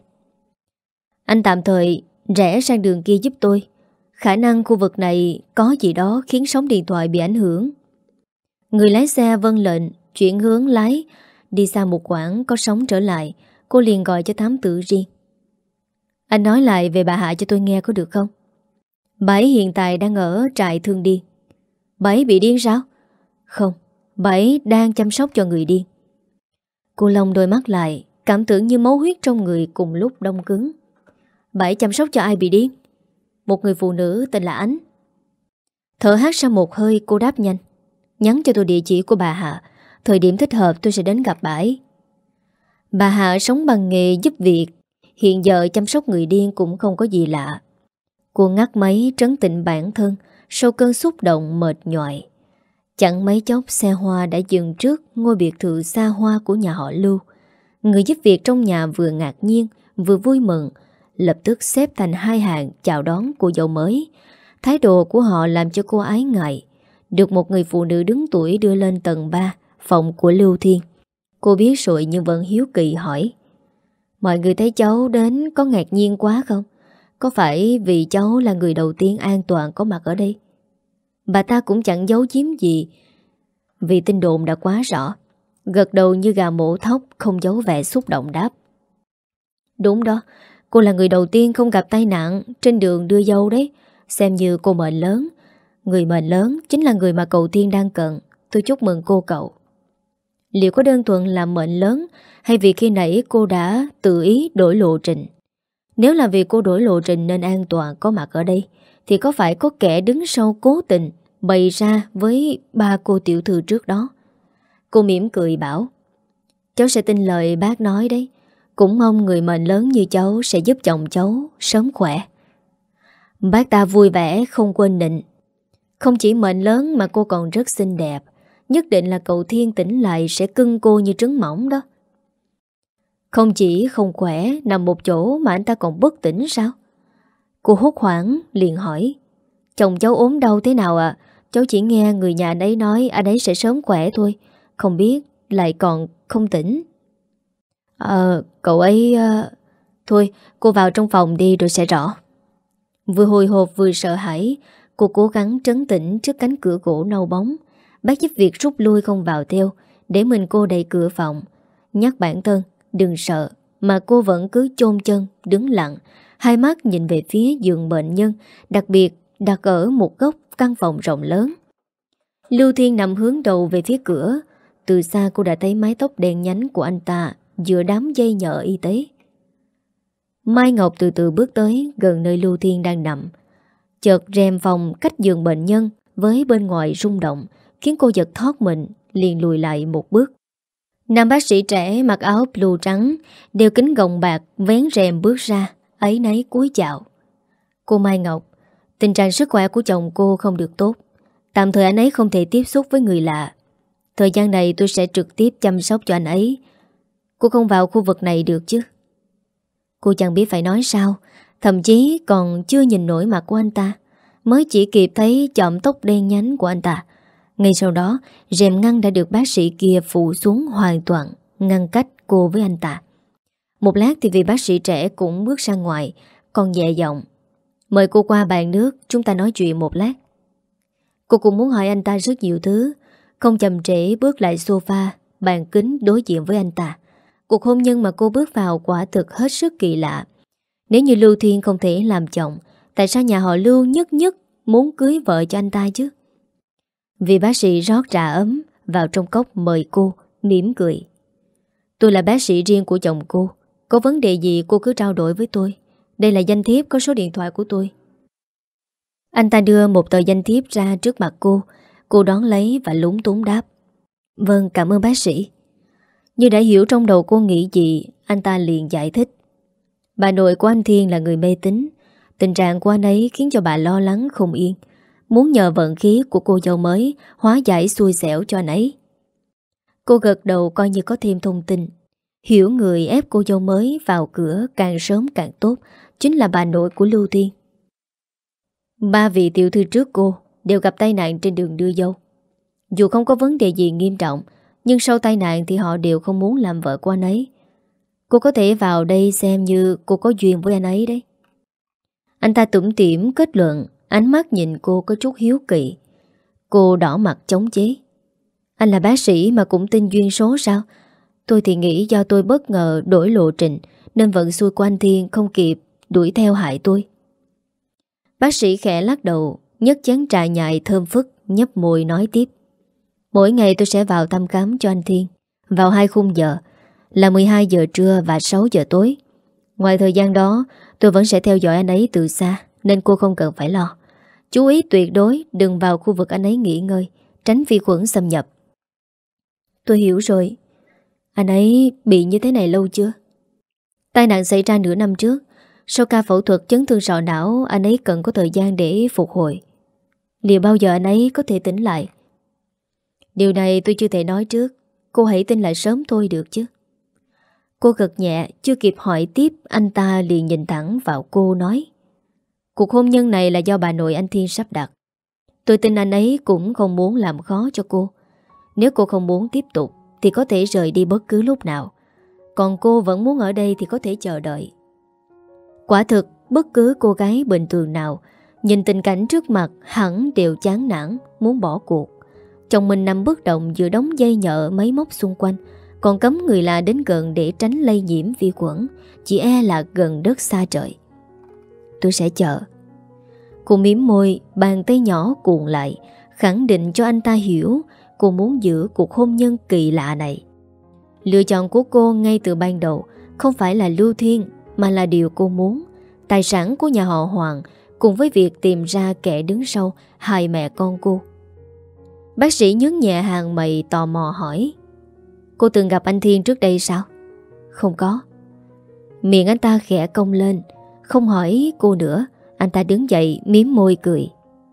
Anh tạm thời rẽ sang đường kia giúp tôi. Khả năng khu vực này có gì đó khiến sóng điện thoại bị ảnh hưởng. Người lái xe vâng lệnh, chuyển hướng lái. Đi xa một quãng có sóng trở lại, cô liền gọi cho thám tử riêng. Anh nói lại về bà Hạ cho tôi nghe có được không? Bà ấy hiện tại đang ở trại thương điên. Bà ấy bị điên sao? Không, bà ấy đang chăm sóc cho người điên. Cô lông đôi mắt lại, cảm tưởng như máu huyết trong người cùng lúc đông cứng. Bà ấy chăm sóc cho ai bị điên? Một người phụ nữ tên là Ánh. Thở hắt ra một hơi, cô đáp nhanh. Nhắn cho tôi địa chỉ của bà Hạ, thời điểm thích hợp tôi sẽ đến gặp bà ấy. Bà Hạ sống bằng nghề giúp việc, hiện giờ chăm sóc người điên cũng không có gì lạ. Cô ngắt máy trấn tĩnh bản thân sau cơn xúc động mệt nhoài. Chẳng mấy chốc xe hoa đã dừng trước ngôi biệt thự xa hoa của nhà họ Lưu. Người giúp việc trong nhà vừa ngạc nhiên vừa vui mừng, lập tức xếp thành hai hàng chào đón cô dâu mới. Thái độ của họ làm cho cô ái ngại. Được một người phụ nữ đứng tuổi đưa lên tầng ba phòng của Lưu Thiên. Cô biết rồi nhưng vẫn hiếu kỳ hỏi: mọi người thấy cháu đến có ngạc nhiên quá không? Có phải vì cháu là người đầu tiên an toàn có mặt ở đây? Bà ta cũng chẳng giấu giếm gì, vì tin đồn đã quá rõ. Gật đầu như gà mổ thóc, không giấu vẻ xúc động đáp: đúng đó, cô là người đầu tiên không gặp tai nạn trên đường đưa dâu đấy. Xem như cô mệnh lớn. Người mệnh lớn chính là người mà cậu Thiên đang cần. Tôi chúc mừng cô cậu. Liệu có đơn thuần là mệnh lớn, hay vì khi nãy cô đã tự ý đổi lộ trình? Nếu là vì cô đổi lộ trình nên an toàn có mặt ở đây, thì có phải có kẻ đứng sau cố tình bày ra với ba cô tiểu thư trước đó? Cô mỉm cười bảo: cháu sẽ tin lời bác nói đấy. Cũng mong người mệnh lớn như cháu sẽ giúp chồng cháu sớm khỏe. Bác ta vui vẻ không quên định: không chỉ mệnh lớn mà cô còn rất xinh đẹp. Nhất định là cậu Thiên tỉnh lại sẽ cưng cô như trứng mỏng đó. Không chỉ không khỏe nằm một chỗ mà anh ta còn bất tỉnh sao? Cô hốt hoảng liền hỏi: chồng cháu ốm đau thế nào ạ? À? Cháu chỉ nghe người nhà anh ấy nói anh ấy sẽ sớm khỏe thôi, không biết lại còn không tỉnh. Ờ, cậu ấy... Uh... Thôi, cô vào trong phòng đi rồi sẽ rõ. Vừa hồi hộp vừa sợ hãi, cô cố gắng trấn tĩnh trước cánh cửa gỗ nâu bóng. Bác giúp việc rút lui không vào theo, để mình cô đẩy cửa phòng, nhắc bản thân đừng sợ, mà cô vẫn cứ chôn chân đứng lặng, hai mắt nhìn về phía giường bệnh nhân, đặc biệt đặt ở một góc căn phòng rộng lớn. Lưu Thiên nằm hướng đầu về phía cửa. Từ xa cô đã thấy mái tóc đen nhánh của anh ta giữa đám dây nhợ y tế. Mai Ngọc từ từ bước tới gần nơi Lưu Thiên đang nằm. Chợt rèm phòng cách giường bệnh nhân với bên ngoài rung động, khiến cô giật thót mình, liền lùi lại một bước. Nam bác sĩ trẻ mặc áo blue trắng, đeo kính gọng bạc, vén rèm bước ra, áy náy cúi chào. Cô Mai Ngọc, tình trạng sức khỏe của chồng cô không được tốt. Tạm thời anh ấy không thể tiếp xúc với người lạ. Thời gian này tôi sẽ trực tiếp chăm sóc cho anh ấy. Cô không vào khu vực này được chứ? Cô chẳng biết phải nói sao, thậm chí còn chưa nhìn nổi mặt của anh ta, mới chỉ kịp thấy chòm tóc đen nhánh của anh ta. Ngay sau đó, rèm ngăn đã được bác sĩ kia phủ xuống hoàn toàn, ngăn cách cô với anh ta. Một lát thì vị bác sĩ trẻ cũng bước ra ngoài, còn nhẹ giọng: mời cô qua bàn nước, chúng ta nói chuyện một lát. Cô cũng muốn hỏi anh ta rất nhiều thứ, không chậm trễ bước lại sofa, bàn kính đối diện với anh ta. Cuộc hôn nhân mà cô bước vào quả thực hết sức kỳ lạ. Nếu như Lưu Thiên không thể làm chồng, tại sao nhà họ Lưu nhất nhất muốn cưới vợ cho anh ta chứ? Vì bác sĩ rót trà ấm vào trong cốc mời cô, mỉm cười: tôi là bác sĩ riêng của chồng cô. Có vấn đề gì cô cứ trao đổi với tôi. Đây là danh thiếp có số điện thoại của tôi. Anh ta đưa một tờ danh thiếp ra trước mặt cô. Cô đón lấy và lúng túng đáp: vâng, cảm ơn bác sĩ. Như đã hiểu trong đầu cô nghĩ gì, anh ta liền giải thích: bà nội của anh Thiên là người mê tín. Tình trạng của anh ấy khiến cho bà lo lắng không yên, muốn nhờ vận khí của cô dâu mới hóa giải xui xẻo cho anh ấy. Cô gật đầu coi như có thêm thông tin. Hiểu người ép cô dâu mới vào cửa càng sớm càng tốt chính là bà nội của Lưu Thiên. Ba vị tiểu thư trước cô đều gặp tai nạn trên đường đưa dâu. Dù không có vấn đề gì nghiêm trọng, nhưng sau tai nạn thì họ đều không muốn làm vợ của anh ấy. Cô có thể vào đây xem như cô có duyên với anh ấy đấy. Anh ta tủm tỉm kết luận, ánh mắt nhìn cô có chút hiếu kỳ. Cô đỏ mặt chống chế: anh là bác sĩ mà cũng tin duyên số sao? Tôi thì nghĩ do tôi bất ngờ đổi lộ trình, nên vận xui của anh Thiên không kịp đuổi theo hại tôi. Bác sĩ khẽ lắc đầu, nhấc chén trà nhài thơm phức, nhấp môi nói tiếp: mỗi ngày tôi sẽ vào thăm khám cho anh Thiên, vào hai khung giờ, là mười hai giờ trưa và sáu giờ tối. Ngoài thời gian đó, tôi vẫn sẽ theo dõi anh ấy từ xa, nên cô không cần phải lo. Chú ý tuyệt đối đừng vào khu vực anh ấy nghỉ ngơi, tránh vi khuẩn xâm nhập. Tôi hiểu rồi. Anh ấy bị như thế này lâu chưa? Tai nạn xảy ra nửa năm trước. Sau ca phẫu thuật chấn thương sọ não, anh ấy cần có thời gian để phục hồi. Liệu bao giờ anh ấy có thể tỉnh lại? Điều này tôi chưa thể nói trước. Cô hãy tin lại sớm thôi được chứ. Cô gật nhẹ, chưa kịp hỏi tiếp, anh ta liền nhìn thẳng vào cô nói: cuộc hôn nhân này là do bà nội anh Thiên sắp đặt. Tôi tin anh ấy cũng không muốn làm khó cho cô. Nếu cô không muốn tiếp tục thì có thể rời đi bất cứ lúc nào. Còn cô vẫn muốn ở đây thì có thể chờ đợi. Quả thực, bất cứ cô gái bình thường nào nhìn tình cảnh trước mặt hẳn đều chán nản, muốn bỏ cuộc. Chồng mình nằm bất động giữa đống dây nhợ máy móc xung quanh, còn cấm người lạ đến gần để tránh lây nhiễm vi khuẩn, chỉ e là gần đất xa trời. Tôi sẽ chờ. Cô mím môi, bàn tay nhỏ cuộn lại, khẳng định cho anh ta hiểu cô muốn giữ cuộc hôn nhân kỳ lạ này. Lựa chọn của cô ngay từ ban đầu không phải là Lưu Thiên, mà là điều cô muốn. Tài sản của nhà họ Hoàng cùng với việc tìm ra kẻ đứng sau hai mẹ con cô. Bác sĩ nhướng nhẹ hàng mày tò mò hỏi: cô từng gặp anh Thiên trước đây sao? Không có. Miệng anh ta khẽ cong lên, không hỏi cô nữa. Anh ta đứng dậy mím môi cười: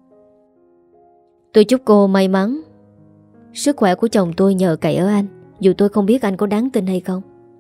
tôi chúc cô may mắn. Sức khỏe của chồng tôi nhờ cậy ở anh, dù tôi không biết anh có đáng tin hay không.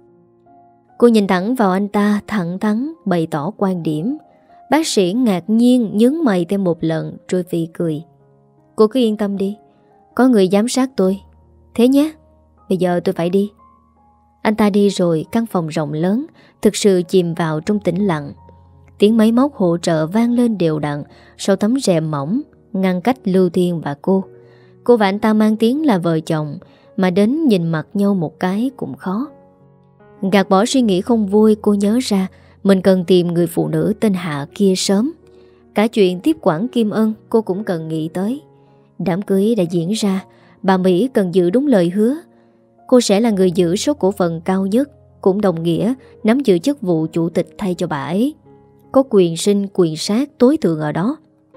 Cô nhìn thẳng vào anh ta, thẳng thắn bày tỏ quan điểm. Bác sĩ ngạc nhiên nhướng mày thêm một lần rồi phì cười: cô cứ yên tâm đi, có người giám sát tôi. Thế nhé, bây giờ tôi phải đi. Anh ta đi rồi, căn phòng rộng lớn thực sự chìm vào trong tĩnh lặng. Tiếng máy móc hỗ trợ vang lên đều đặn sau tấm rèm mỏng ngăn cách Lưu Thiên và cô. Cô và anh ta mang tiếng là vợ chồng, mà đến nhìn mặt nhau một cái cũng khó. Gạt bỏ suy nghĩ không vui, cô nhớ ra mình cần tìm người phụ nữ tên Hạ kia sớm. Cả chuyện tiếp quản Kim Ân cô cũng cần nghĩ tới. Đám cưới đã diễn ra, bà Mỹ cần giữ đúng lời hứa. Cô sẽ là người giữ số cổ phần cao nhất, cũng đồng nghĩa nắm giữ chức vụ chủ tịch thay cho bà ấy. Có quyền sinh quyền sát tối thượng ở đó.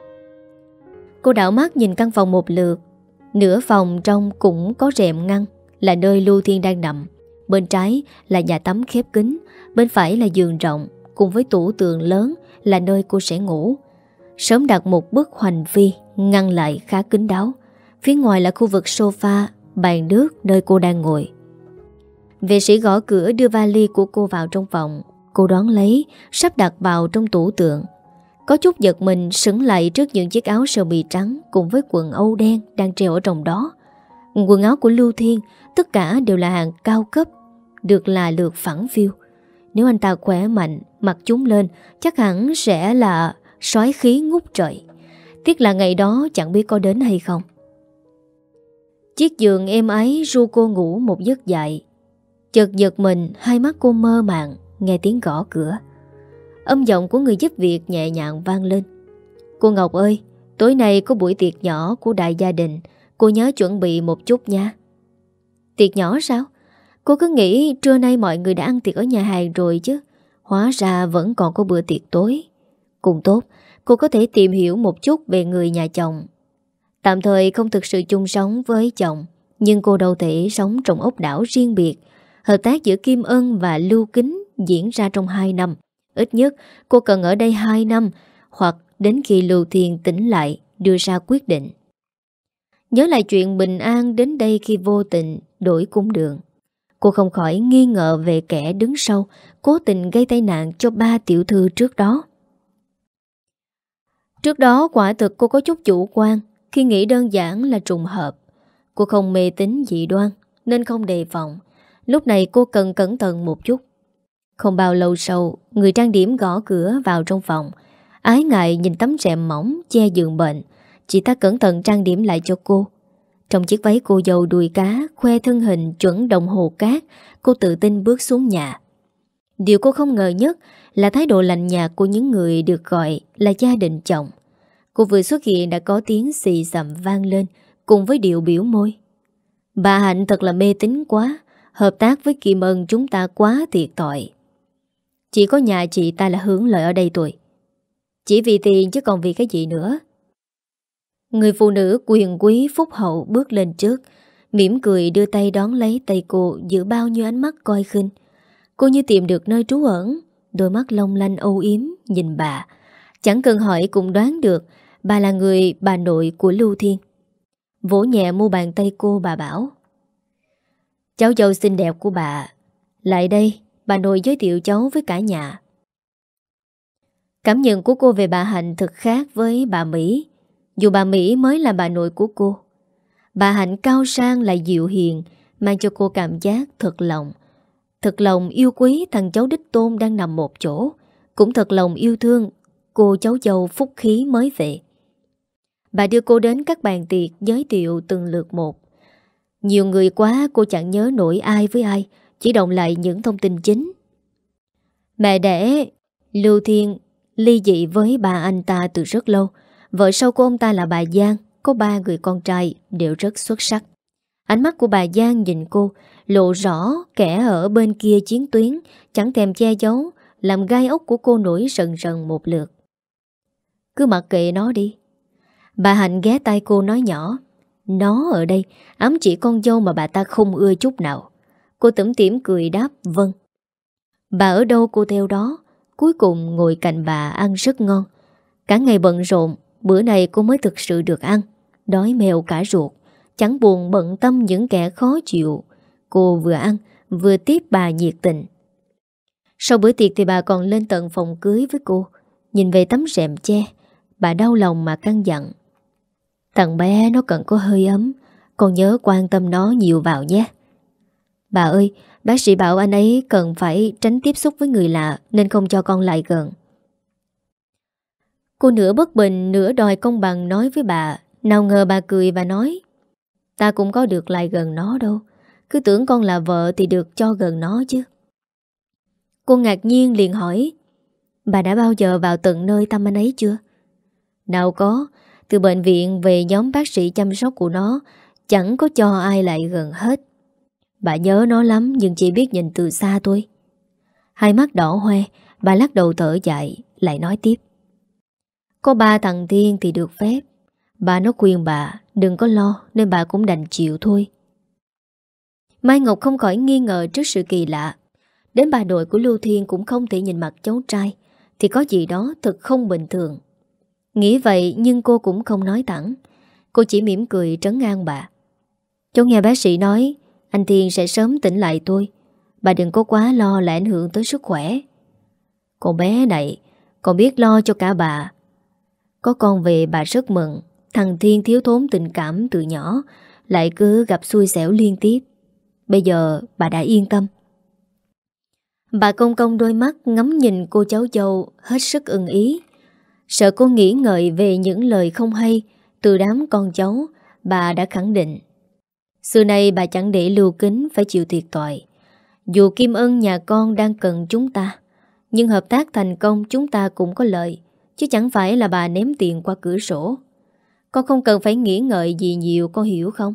Cô đảo mắt nhìn căn phòng một lượt. Nửa phòng trong cũng có rèm ngăn, là nơi Lưu Thiên đang nằm. Bên trái là nhà tắm khép kín, bên phải là giường rộng cùng với tủ tường lớn là nơi cô sẽ ngủ. Sớm đặt một bức hoành phi ngăn lại khá kín đáo. Phía ngoài là khu vực sofa, bàn nước nơi cô đang ngồi. Vệ sĩ gõ cửa đưa vali của cô vào trong phòng. Cô đón lấy, sắp đặt vào trong tủ tượng. Có chút giật mình sững lại trước những chiếc áo sơ mi trắng cùng với quần âu đen đang treo ở trong đó. Quần áo của Lưu Thiên tất cả đều là hàng cao cấp, được là lượt phẳng phiu. Nếu anh ta khỏe mạnh mặc chúng lên, chắc hẳn sẽ là soái khí ngút trời. Tiếc là ngày đó chẳng biết có đến hay không. Chiếc giường êm ái ru cô ngủ một giấc dài. Chợt giật mình, hai mắt cô mơ màng nghe tiếng gõ cửa. Âm giọng của người giúp việc nhẹ nhàng vang lên: cô Ngọc ơi, tối nay có buổi tiệc nhỏ của đại gia đình, cô nhớ chuẩn bị một chút nha. Tiệc nhỏ sao? Cô cứ nghĩ trưa nay mọi người đã ăn tiệc ở nhà hàng rồi chứ. Hóa ra vẫn còn có bữa tiệc tối. Cũng tốt, cô có thể tìm hiểu một chút về người nhà chồng. Tạm thời không thực sự chung sống với chồng, nhưng cô đâu thể sống trong ốc đảo riêng biệt. Hợp tác giữa Kim Ân và Lưu Kính diễn ra trong hai năm. Ít nhất cô cần ở đây hai năm, hoặc đến khi Lưu Thiên tỉnh lại đưa ra quyết định. Nhớ lại chuyện Bình An đến đây khi vô tình đổi cung đường, cô không khỏi nghi ngờ về kẻ đứng sau cố tình gây tai nạn cho ba tiểu thư trước đó. Trước đó quả thực cô có chút chủ quan khi nghĩ đơn giản là trùng hợp. Cô không mê tín dị đoan nên không đề phòng. Lúc này cô cần cẩn thận một chút. Không bao lâu sau, người trang điểm gõ cửa vào trong phòng. Ái ngại nhìn tấm rèm mỏng che giường bệnh, chị ta cẩn thận trang điểm lại cho cô. Trong chiếc váy cô dâu đùi cá, khoe thân hình chuẩn đồng hồ cát, cô tự tin bước xuống nhà. Điều cô không ngờ nhất là thái độ lạnh nhạt của những người được gọi là gia đình chồng. Cô vừa xuất hiện đã có tiếng xì xầm vang lên cùng với điệu biểu môi: bà Hạnh thật là mê tín quá, hợp tác với Kim Ân chúng ta quá thiệt thòi. Chỉ có nhà chị ta là hưởng lợi ở đây thôi. Chỉ vì tiền chứ còn vì cái gì nữa. Người phụ nữ quyền quý phúc hậu bước lên trước, mỉm cười đưa tay đón lấy tay cô, giữa bao nhiêu ánh mắt coi khinh. Cô như tìm được nơi trú ẩn, đôi mắt long lanh âu yếm nhìn bà. Chẳng cần hỏi cũng đoán được bà là người bà nội của Lưu Thiên. Vỗ nhẹ mu bàn tay cô, bà bảo: cháu dâu xinh đẹp của bà, lại đây, bà nội giới thiệu cháu với cả nhà. Cảm nhận của cô về bà Hạnh thật khác với bà Mỹ. Dù bà Mỹ mới là bà nội của cô, bà Hạnh cao sang lại dịu hiền, mang cho cô cảm giác thật lòng. Thật lòng yêu quý thằng cháu đích tôn đang nằm một chỗ, cũng thật lòng yêu thương cô cháu dâu phúc khí mới về. Bà đưa cô đến các bàn tiệc giới thiệu từng lượt một. Nhiều người quá cô chẳng nhớ nổi ai với ai, chỉ động lại những thông tin chính. Mẹ đẻ Lưu Thiên ly dị với bà anh ta từ rất lâu. Vợ sau của ông ta là bà Giang, có ba người con trai đều rất xuất sắc. Ánh mắt của bà Giang nhìn cô lộ rõ kẻ ở bên kia chiến tuyến, chẳng thèm che giấu, làm gai ốc của cô nổi rần rần một lượt. Cứ mặc kệ nó đi. Bà Hạnh ghé tai cô nói nhỏ. Nó ở đây ám chỉ con dâu mà bà ta không ưa chút nào. Cô tủm tỉm cười đáp vâng. Bà ở đâu cô theo đó. Cuối cùng ngồi cạnh bà ăn rất ngon. Cả ngày bận rộn, bữa này cô mới thực sự được ăn. Đói mèo cả ruột, chẳng buồn bận tâm những kẻ khó chịu. Cô vừa ăn vừa tiếp bà nhiệt tình. Sau bữa tiệc thì bà còn lên tận phòng cưới với cô. Nhìn về tấm rèm che, bà đau lòng mà căn dặn: thằng bé nó cần có hơi ấm, con nhớ quan tâm nó nhiều vào nhé. Bà ơi, bác sĩ bảo anh ấy cần phải tránh tiếp xúc với người lạ nên không cho con lại gần. Cô nửa bất bình nửa đòi công bằng nói với bà. Nào ngờ bà cười và nói: ta cũng có được lại gần nó đâu. Cứ tưởng con là vợ thì được cho gần nó chứ. Cô ngạc nhiên liền hỏi: bà đã bao giờ vào tận nơi thăm anh ấy chưa? Nào có. Từ bệnh viện về nhóm bác sĩ chăm sóc của nó chẳng có cho ai lại gần hết. Bà nhớ nó lắm nhưng chỉ biết nhìn từ xa thôi. Hai mắt đỏ hoe, bà lắc đầu thở dài, lại nói tiếp: có ba thằng Thiên thì được phép. Bà nó khuyên bà đừng có lo nên bà cũng đành chịu thôi. Mai Ngọc không khỏi nghi ngờ trước sự kỳ lạ. Đến bà nội của Lưu Thiên cũng không thể nhìn mặt cháu trai, thì có gì đó thật không bình thường. Nghĩ vậy nhưng cô cũng không nói thẳng. Cô chỉ mỉm cười trấn an bà: cháu nghe bác sĩ nói anh Thiên sẽ sớm tỉnh lại thôi. Bà đừng có quá lo là ảnh hưởng tới sức khỏe. Con bé này còn biết lo cho cả bà. Có con về bà rất mừng. Thằng Thiên thiếu thốn tình cảm từ nhỏ, lại cứ gặp xui xẻo liên tiếp. Bây giờ bà đã yên tâm. Bà cong cong đôi mắt ngắm nhìn cô cháu dâu hết sức ưng ý. Sợ cô nghĩ ngợi về những lời không hay từ đám con cháu, bà đã khẳng định: xưa nay bà chẳng để Lưu Kính phải chịu thiệt thòi. Dù Kim Ân nhà con đang cần chúng ta, nhưng hợp tác thành công chúng ta cũng có lợi, chứ chẳng phải là bà ném tiền qua cửa sổ. Con không cần phải nghĩ ngợi gì nhiều, con hiểu không?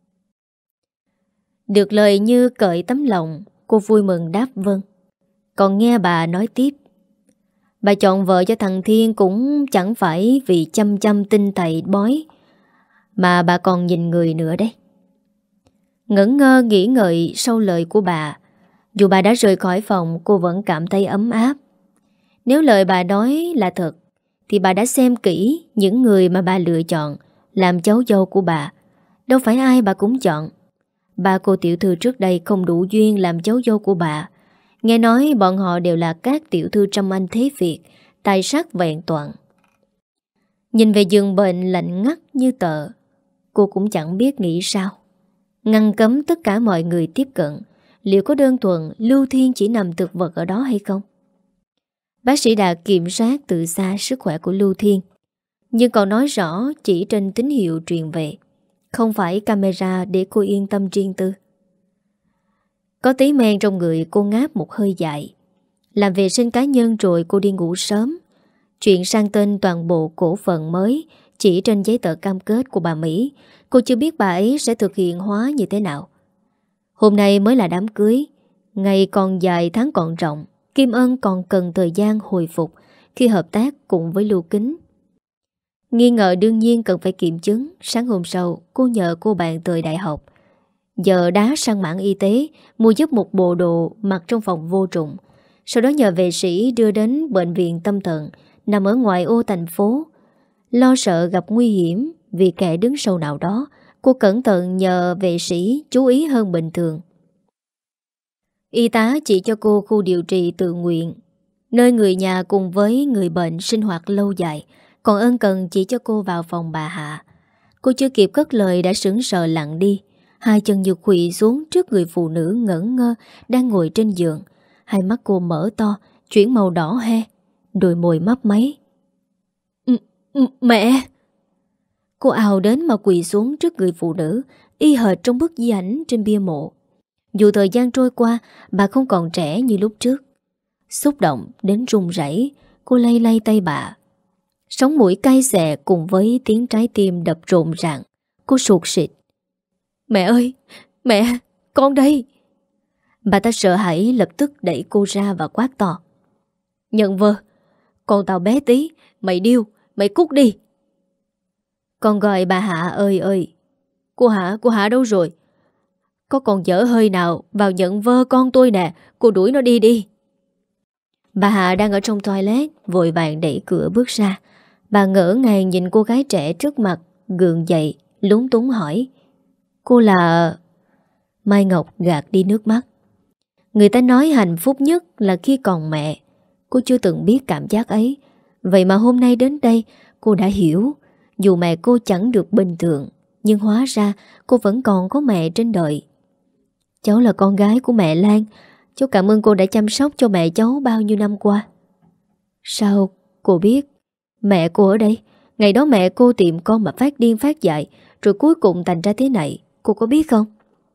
Được lời như cởi tấm lòng, cô vui mừng đáp vâng. Còn nghe bà nói tiếp: bà chọn vợ cho thằng Thiên cũng chẳng phải vì chăm chăm tinh thầy bói, mà bà còn nhìn người nữa đấy. Ngẩn ngơ nghĩ ngợi sau lời của bà, dù bà đã rời khỏi phòng, cô vẫn cảm thấy ấm áp. Nếu lời bà nói là thật, thì bà đã xem kỹ những người mà bà lựa chọn làm cháu dâu của bà. Đâu phải ai bà cũng chọn. Ba cô tiểu thư trước đây không đủ duyên làm cháu dâu của bà. Nghe nói bọn họ đều là các tiểu thư trăm anh thế Việt, tài sắc vẹn toàn. Nhìn về giường bệnh lạnh ngắt như tờ, cô cũng chẳng biết nghĩ sao. Ngăn cấm tất cả mọi người tiếp cận, liệu có đơn thuần Lưu Thiên chỉ nằm thực vật ở đó hay không? Bác sĩ đã kiểm soát từ xa sức khỏe của Lưu Thiên, nhưng còn nói rõ chỉ trên tín hiệu truyền về, không phải camera để cô yên tâm riêng tư. Có tí men trong người, cô ngáp một hơi dài. Làm vệ sinh cá nhân rồi cô đi ngủ sớm. Chuyện sang tên toàn bộ cổ phần mới chỉ trên giấy tờ cam kết của bà Mỹ. Cô chưa biết bà ấy sẽ thực hiện hóa như thế nào. Hôm nay mới là đám cưới. Ngày còn dài tháng còn rộng. Kim Ân còn cần thời gian hồi phục khi hợp tác cùng với Lưu Kính. Nghi ngờ đương nhiên cần phải kiểm chứng. Sáng hôm sau cô nhờ cô bạn thời đại học Giờ đá sang mảng y tế, mua giúp một bộ đồ mặc trong phòng vô trùng. Sau đó nhờ vệ sĩ đưa đến bệnh viện tâm thần nằm ở ngoại ô thành phố. Lo sợ gặp nguy hiểm vì kẻ đứng sau nào đó, cô cẩn thận nhờ vệ sĩ chú ý hơn bình thường. Y tá chỉ cho cô khu điều trị tự nguyện, nơi người nhà cùng với người bệnh sinh hoạt lâu dài. Còn ân cần chỉ cho cô vào phòng bà Hạ. Cô chưa kịp cất lời đã sững sờ lặng đi. Hai chân như khuỵu xuống trước người phụ nữ ngẩn ngơ đang ngồi trên giường. Hai mắt cô mở to, chuyển màu đỏ hoe, đôi môi mấp máy. Mẹ! Cô ào đến mà quỳ xuống trước người phụ nữ, y hệt trong bức di ảnh trên bia mộ. Dù thời gian trôi qua, bà không còn trẻ như lúc trước. Xúc động đến run rẩy, cô lay lay tay bà. Sống mũi cay xè cùng với tiếng trái tim đập rộn ràng. Cô sụt sịt. Mẹ ơi! Mẹ! Con đây! Bà ta sợ hãi lập tức đẩy cô ra và quát to. Nhận vơ! Con tao bé tí! Mày điêu! Mày cút đi! Con gọi bà Hạ ơi ơi! Cô Hạ! Cô Hạ đâu rồi? Có còn dở hơi nào vào nhận vơ con tôi nè! Cô đuổi nó đi đi! Bà Hạ đang ở trong toilet, vội vàng đẩy cửa bước ra. Bà ngỡ ngàng nhìn cô gái trẻ trước mặt, gượng dậy, lúng túng hỏi. Cô là... Mai Ngọc gạt đi nước mắt. Người ta nói hạnh phúc nhất là khi còn mẹ. Cô chưa từng biết cảm giác ấy. Vậy mà hôm nay đến đây, cô đã hiểu. Dù mẹ cô chẳng được bình thường, nhưng hóa ra cô vẫn còn có mẹ trên đời. Cháu là con gái của mẹ Lan. Cháu cảm ơn cô đã chăm sóc cho mẹ cháu bao nhiêu năm qua. Sao cô biết? Mẹ cô ở đây. Ngày đó mẹ cô tìm con mà phát điên phát dại, rồi cuối cùng thành ra thế này. Cô có biết không?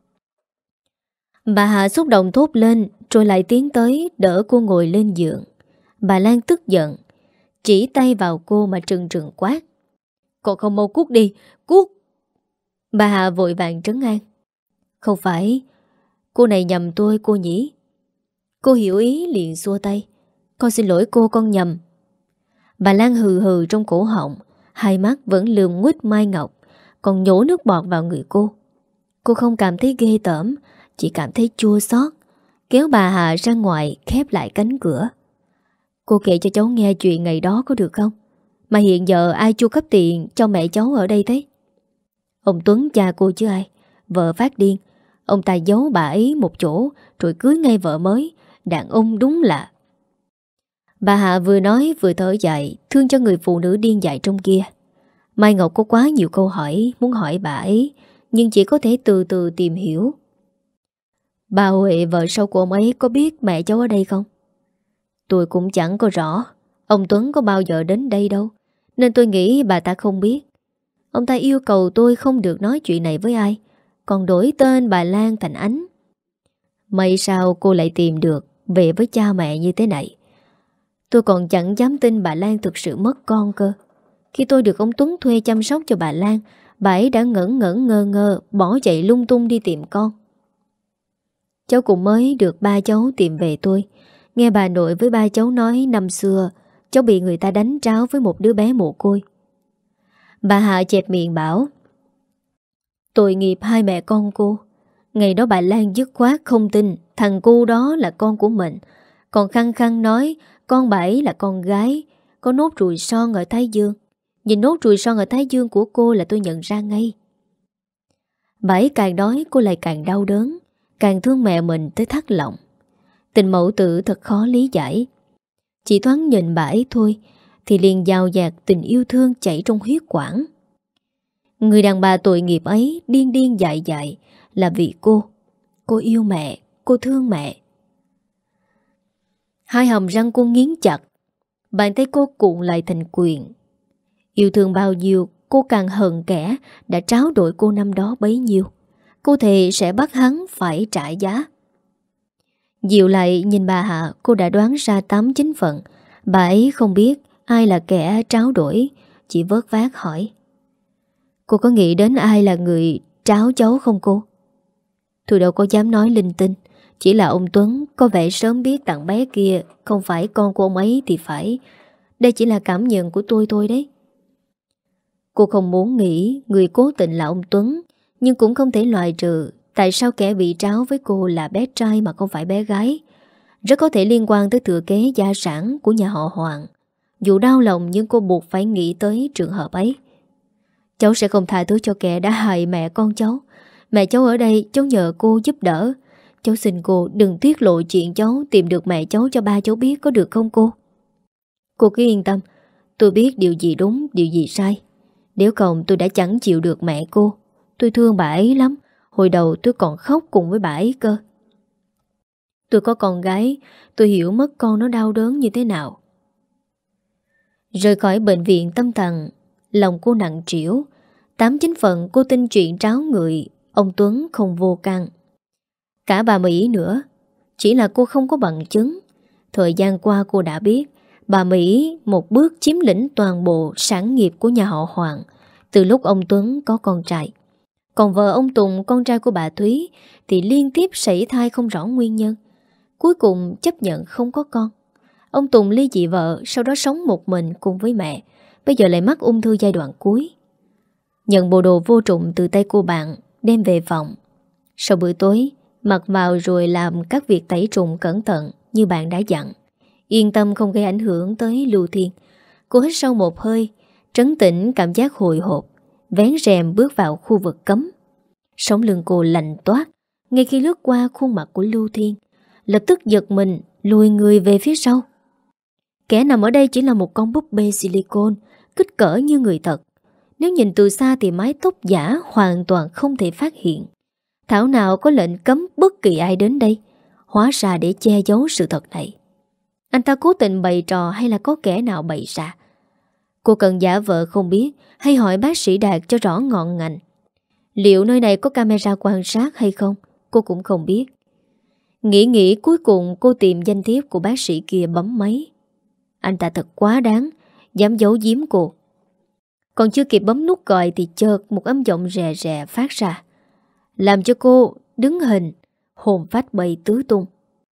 Bà Hạ xúc động thốt lên, rồi lại tiến tới đỡ cô ngồi lên giường. Bà Lan tức giận, chỉ tay vào cô mà trừng trừng quát. Cô không mau cút đi, cút! Bà Hạ vội vàng trấn an. Không phải, cô này nhầm tôi cô nhỉ? Cô hiểu ý liền xua tay. Con xin lỗi cô, con nhầm. Bà Lan hừ hừ trong cổ họng, hai mắt vẫn lườm nguýt Mai Ngọc, còn nhổ nước bọt vào người cô. Cô không cảm thấy ghê tởm, chỉ cảm thấy chua xót, kéo bà Hạ ra ngoài khép lại cánh cửa. Cô kể cho cháu nghe chuyện ngày đó có được không? Mà hiện giờ ai chu cấp tiền cho mẹ cháu ở đây thế? Ông Tuấn cha cô chứ ai. Vợ phát điên, ông ta giấu bà ấy một chỗ rồi cưới ngay vợ mới. Đàn ông đúng là... Bà Hạ vừa nói vừa thở dài, thương cho người phụ nữ điên dại trong kia. Mai Ngọc có quá nhiều câu hỏi muốn hỏi bà ấy, nhưng chỉ có thể từ từ tìm hiểu. Bà Huệ vợ sau của ông ấy có biết mẹ cháu ở đây không? Tôi cũng chẳng có rõ. Ông Tuấn có bao giờ đến đây đâu, nên tôi nghĩ bà ta không biết. Ông ta yêu cầu tôi không được nói chuyện này với ai, còn đổi tên bà Lan thành Ánh. May sao cô lại tìm được về với cha mẹ như thế này. Tôi còn chẳng dám tin bà Lan thực sự mất con cơ. Khi tôi được ông Tuấn thuê chăm sóc cho bà Lan, bà ấy đã ngẩn ngẩn ngơ ngơ bỏ chạy lung tung đi tìm con. Cháu cũng mới được ba cháu tìm về tôi. Nghe bà nội với ba cháu nói năm xưa cháu bị người ta đánh tráo với một đứa bé mồ côi. Bà Hạ chẹp miệng bảo, tội nghiệp hai mẹ con cô. Ngày đó bà Lan dứt khoát không tin thằng cu đó là con của mình, còn khăng khăng nói con bà ấy là con gái, có nốt ruồi son ở thái dương. Nhìn nốt ruồi son ở thái dương của cô là tôi nhận ra ngay. Bà ấy càng nói cô lại càng đau đớn, càng thương mẹ mình tới thắt lòng. Tình mẫu tử thật khó lý giải. Chỉ thoáng nhìn bà ấy thôi thì liền dào dạt tình yêu thương chảy trong huyết quản. Người đàn bà tội nghiệp ấy điên điên dại dại là vì cô. Cô yêu mẹ, cô thương mẹ. Hai hàm răng cô nghiến chặt, bàn tay cô cuộn lại thành quyền. Yêu thương bao nhiêu, cô càng hận kẻ đã tráo đổi cô năm đó bấy nhiêu. Cô thề sẽ bắt hắn phải trả giá. Dịu lại nhìn bà Hạ, cô đã đoán ra tám chín phần. Bà ấy không biết ai là kẻ tráo đổi, chỉ vớt vát hỏi. Cô có nghĩ đến ai là người tráo cháu không cô? Tôi đâu có dám nói linh tinh. Chỉ là ông Tuấn có vẻ sớm biết thằng bé kia không phải con của ông ấy thì phải. Đây chỉ là cảm nhận của tôi thôi đấy. Cô không muốn nghĩ người cố tình là ông Tuấn, nhưng cũng không thể loại trừ Tại sao kẻ bị tráo với cô là bé trai mà không phải bé gái? Rất có thể liên quan tới thừa kế gia sản của nhà họ Hoàng. Dù đau lòng nhưng cô buộc phải nghĩ tới trường hợp ấy. Cháu sẽ không tha thứ cho kẻ đã hại mẹ con cháu. Mẹ cháu ở đây, cháu nhờ cô giúp đỡ. Cháu xin cô đừng tiết lộ chuyện cháu tìm được mẹ cháu cho ba cháu biết, có được không cô? Cô cứ yên tâm, tôi biết điều gì đúng, điều gì sai. Nếu không tôi đã chẳng chịu được mẹ cô. Tôi thương bà ấy lắm. Hồi đầu tôi còn khóc cùng với bà ấy cơ. Tôi có con gái, tôi hiểu mất con nó đau đớn như thế nào. Rời khỏi bệnh viện tâm thần, lòng cô nặng trĩu. Tám chín phần cô tin chuyện tráo người ông Tuấn không vô căn. Cả bà Mỹ nữa. Chỉ là cô không có bằng chứng. Thời gian qua cô đã biết bà Mỹ một bước chiếm lĩnh toàn bộ sản nghiệp của nhà họ Hoàng từ lúc ông Tuấn có con trai. Còn vợ ông Tùng, con trai của bà Thúy, thì liên tiếp sảy thai không rõ nguyên nhân. Cuối cùng chấp nhận không có con. Ông Tùng ly dị vợ, sau đó sống một mình cùng với mẹ. Bây giờ lại mắc ung thư giai đoạn cuối. Nhận bộ đồ vô trụng từ tay cô bạn, đem về phòng. Sau bữa tối, mặc vào rồi làm các việc tẩy trùng cẩn thận như bạn đã dặn. Yên tâm không gây ảnh hưởng tới Lưu Thiên. Cô hít sâu một hơi, trấn tĩnh cảm giác hồi hộp, vén rèm bước vào khu vực cấm. Sống lưng cô lạnh toát ngay khi lướt qua khuôn mặt của Lưu Thiên. Lập tức giật mình, lùi người về phía sau. Kẻ nằm ở đây chỉ là một con búp bê silicone, kích cỡ như người thật. Nếu nhìn từ xa thì mái tóc giả hoàn toàn không thể phát hiện. Thảo nào có lệnh cấm bất kỳ ai đến đây. Hóa ra để che giấu sự thật này. Anh ta cố tình bày trò hay là có kẻ nào bày ra? Cô cần giả vờ không biết hay hỏi bác sĩ Đạt cho rõ ngọn ngành. Liệu nơi này có camera quan sát hay không? Cô cũng không biết. Nghĩ nghĩ cuối cùng cô tìm danh thiếp của bác sĩ kia bấm máy. Anh ta thật quá đáng, dám giấu giếm cô. Còn chưa kịp bấm nút gọi thì chợt một âm giọng rè rè phát ra, làm cho cô đứng hình, hồn phách bay tứ tung.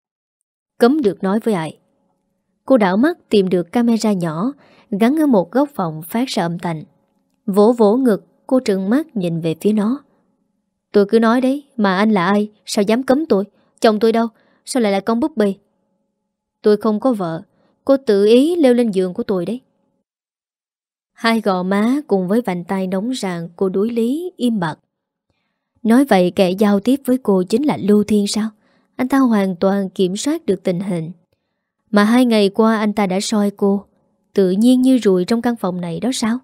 Cấm được nói với ai. Cô đảo mắt tìm được camera nhỏ gắn ở một góc phòng phát ra âm thanh. Vỗ vỗ ngực, cô trừng mắt nhìn về phía nó. Tôi cứ nói đấy, mà anh là ai? Sao dám cấm tôi? Chồng tôi đâu? Sao lại là con búp bê? Tôi không có vợ. Cô tự ý leo lên giường của tôi đấy. Hai gò má cùng với vành tay nóng ràng cô đối lý im bặt. Nói vậy kẻ giao tiếp với cô chính là Lưu Thiên sao? Anh ta hoàn toàn kiểm soát được tình hình. Mà hai ngày qua anh ta đã soi cô, tự nhiên như ruồi trong căn phòng này đó sao?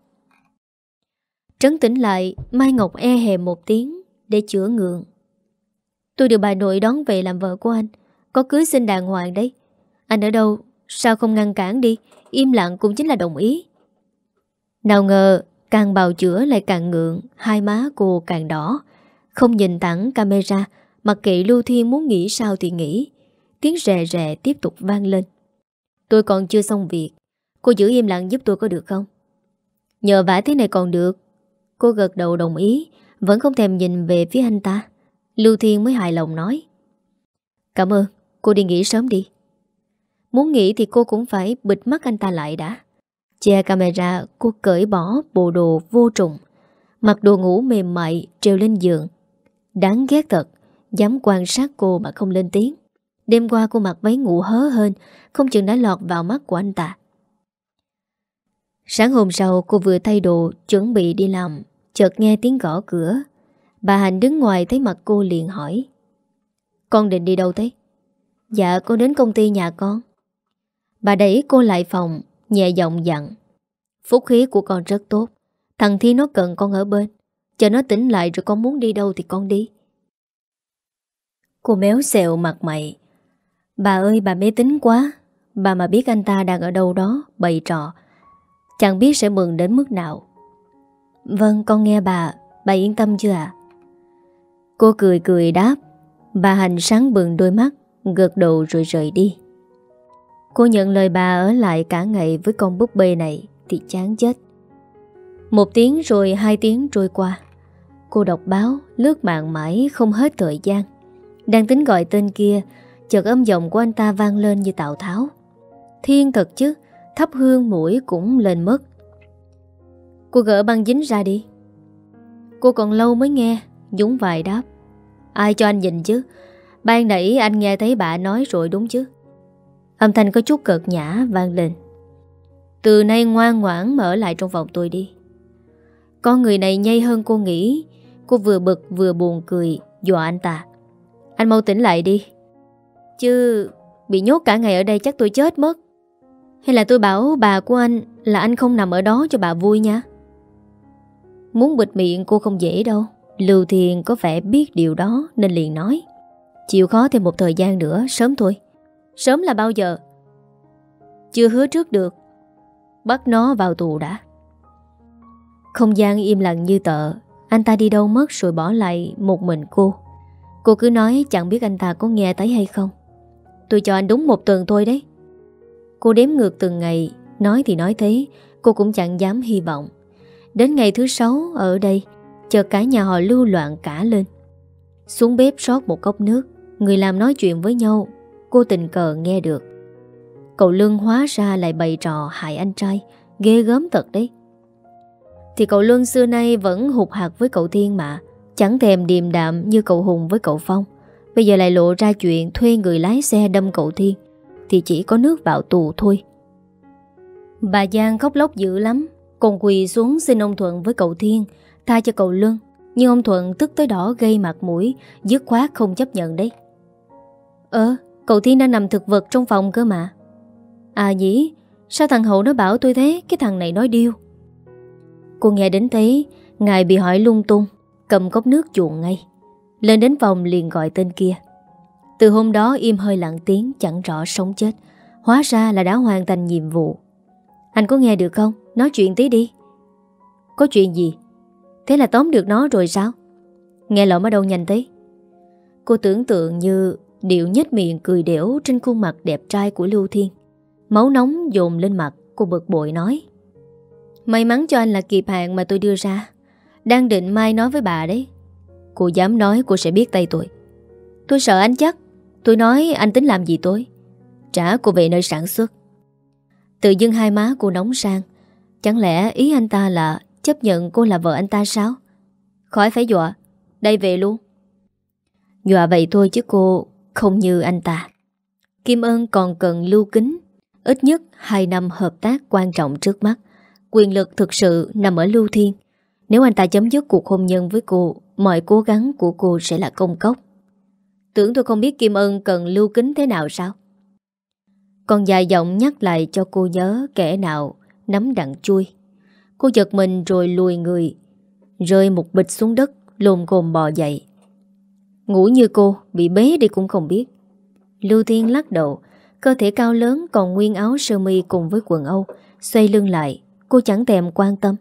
Trấn tĩnh lại, Mai Ngọc e hèm một tiếng để chữa ngượng. Tôi được bà nội đón về làm vợ của anh. Có cưới xin đàng hoàng đấy. Anh ở đâu? Sao không ngăn cản đi? Im lặng cũng chính là đồng ý. Nào ngờ càng bào chữa lại càng ngượng. Hai má cô càng đỏ. Không nhìn thẳng camera, mặc kệ Lưu Thiên muốn nghĩ sao thì nghĩ. Tiếng rè rè tiếp tục vang lên. Tôi còn chưa xong việc. Cô giữ im lặng giúp tôi có được không? Nhờ vả thế này còn được. Cô gật đầu đồng ý, vẫn không thèm nhìn về phía anh ta. Lưu Thiên mới hài lòng nói. Cảm ơn, cô đi nghỉ sớm đi. Muốn nghỉ thì cô cũng phải bịt mắt anh ta lại đã. Che camera, cô cởi bỏ bộ đồ vô trùng, mặc đồ ngủ mềm mại treo lên giường. Đáng ghét thật, dám quan sát cô mà không lên tiếng. Đêm qua cô mặc váy ngủ hớ hên, không chừng đã lọt vào mắt của anh ta. Sáng hôm sau cô vừa thay đồ chuẩn bị đi làm, chợt nghe tiếng gõ cửa. Bà Hạnh đứng ngoài thấy mặt cô liền hỏi. Con định đi đâu thế? Dạ con đến công ty nhà con. Bà đẩy cô lại phòng, nhẹ giọng dặn. Phúc khí của con rất tốt. Thằng Thi nó cần con ở bên. Chờ nó tỉnh lại rồi con muốn đi đâu thì con đi. Cô méo xẹo mặt mày. Bà ơi bà mê tín quá. Bà mà biết anh ta đang ở đâu đó bày trò, chẳng biết sẽ mừng đến mức nào. Vâng con nghe bà. Bà yên tâm chưa ạ? Cô cười cười đáp. Bà Hành sáng bừng đôi mắt, gật đầu rồi rời đi. Cô nhận lời bà ở lại cả ngày với con búp bê này thì chán chết. Một tiếng rồi hai tiếng trôi qua. Cô đọc báo, lướt mạng mãi không hết thời gian. Đang tính gọi tên kia, chợt âm giọng của anh ta vang lên như Tào Tháo. Thiên thật chứ, thắp hương mũi cũng lên mất. Cô gỡ băng dính ra đi. Cô còn lâu mới nghe. Dũng vài đáp. Ai cho anh nhìn chứ? Ban nãy anh nghe thấy bà nói rồi đúng chứ? Âm thanh có chút cợt nhã vang lên. Từ nay ngoan ngoãn mà ở lại trong phòng tôi đi. Con người này nhây hơn cô nghĩ. Cô vừa bực vừa buồn cười dọa anh ta. Anh mau tỉnh lại đi. Chứ bị nhốt cả ngày ở đây chắc tôi chết mất. Hay là tôi bảo bà của anh là anh không nằm ở đó cho bà vui nha. Muốn bịt miệng cô không dễ đâu. Lưu Thiên có vẻ biết điều đó nên liền nói. Chịu khó thêm một thời gian nữa, sớm thôi. Sớm là bao giờ? Chưa hứa trước được. Bắt nó vào tù đã. Không gian im lặng như tợ. Anh ta đi đâu mất rồi bỏ lại một mình cô. Cô cứ nói chẳng biết anh ta có nghe thấy hay không. Tôi cho anh đúng một tuần thôi đấy. Cô đếm ngược từng ngày. Nói thì nói thế, cô cũng chẳng dám hy vọng. Đến ngày thứ sáu ở đây, chợt cả nhà họ lưu loạn cả lên. Xuống bếp rót một cốc nước. Người làm nói chuyện với nhau. Cô tình cờ nghe được. Cậu Luân hóa ra lại bày trò hại anh trai. Ghê gớm thật đấy. Thì cậu Luân xưa nay vẫn hụt hạt với cậu Thiên mà. Chẳng thèm điềm đạm như cậu Hùng với cậu Phong. Bây giờ lại lộ ra chuyện thuê người lái xe đâm cậu Thiên. Thì chỉ có nước vào tù thôi. Bà Giang khóc lóc dữ lắm. Còn quỳ xuống xin ông Thuận với cậu Thiên tha cho cậu Luân. Nhưng ông Thuận tức tới đỏ gây mặt mũi, dứt khoát không chấp nhận đấy. Ờ, cậu Thiên đang nằm thực vật trong phòng cơ mà. À nhỉ, sao thằng Hậu nó bảo tôi thế? Cái thằng này nói điêu. Cô nghe đến thế, ngài bị hỏi lung tung, cầm cốc nước chuộng ngay. Lên đến phòng liền gọi tên kia. Từ hôm đó im hơi lặng tiếng, chẳng rõ sống chết. Hóa ra là đã hoàn thành nhiệm vụ. Anh có nghe được không? Nói chuyện tí đi. Có chuyện gì? Thế là tóm được nó rồi sao? Nghe lỏm ở đâu nhanh thế? Cô tưởng tượng như điệu nhếch miệng cười đểu trên khuôn mặt đẹp trai của Lưu Thiên. Máu nóng dồn lên mặt. Cô bực bội nói. May mắn cho anh là kịp hạn mà tôi đưa ra. Đang định mai nói với bà đấy. Cô dám nói cô sẽ biết tay tôi. Tôi sợ anh chắc. Tôi nói anh tính làm gì tôi? Trả cô về nơi sản xuất. Tự dưng hai má cô nóng sang. Chẳng lẽ ý anh ta là chấp nhận cô là vợ anh ta sao? Khỏi phải dọa. Đây về luôn. Dọa vậy thôi chứ cô không như anh ta. Kim Ân còn cần Lưu Kính. Ít nhất hai năm hợp tác quan trọng trước mắt. Quyền lực thực sự nằm ở Lưu Thiên. Nếu anh ta chấm dứt cuộc hôn nhân với cô, mọi cố gắng của cô sẽ là công cốc. Tưởng tôi không biết Kim Ân cần Lưu Kính thế nào sao? Còn dài giọng nhắc lại cho cô nhớ kẻ nào nắm đặng chui. Cô giật mình rồi lùi người, rơi một bịch xuống đất, lồm cồm bò dậy. Ngủ như cô, bị bế đi cũng không biết. Lưu Thiên lắc đầu, cơ thể cao lớn còn nguyên áo sơ mi cùng với quần Âu, xoay lưng lại, cô chẳng thèm quan tâm.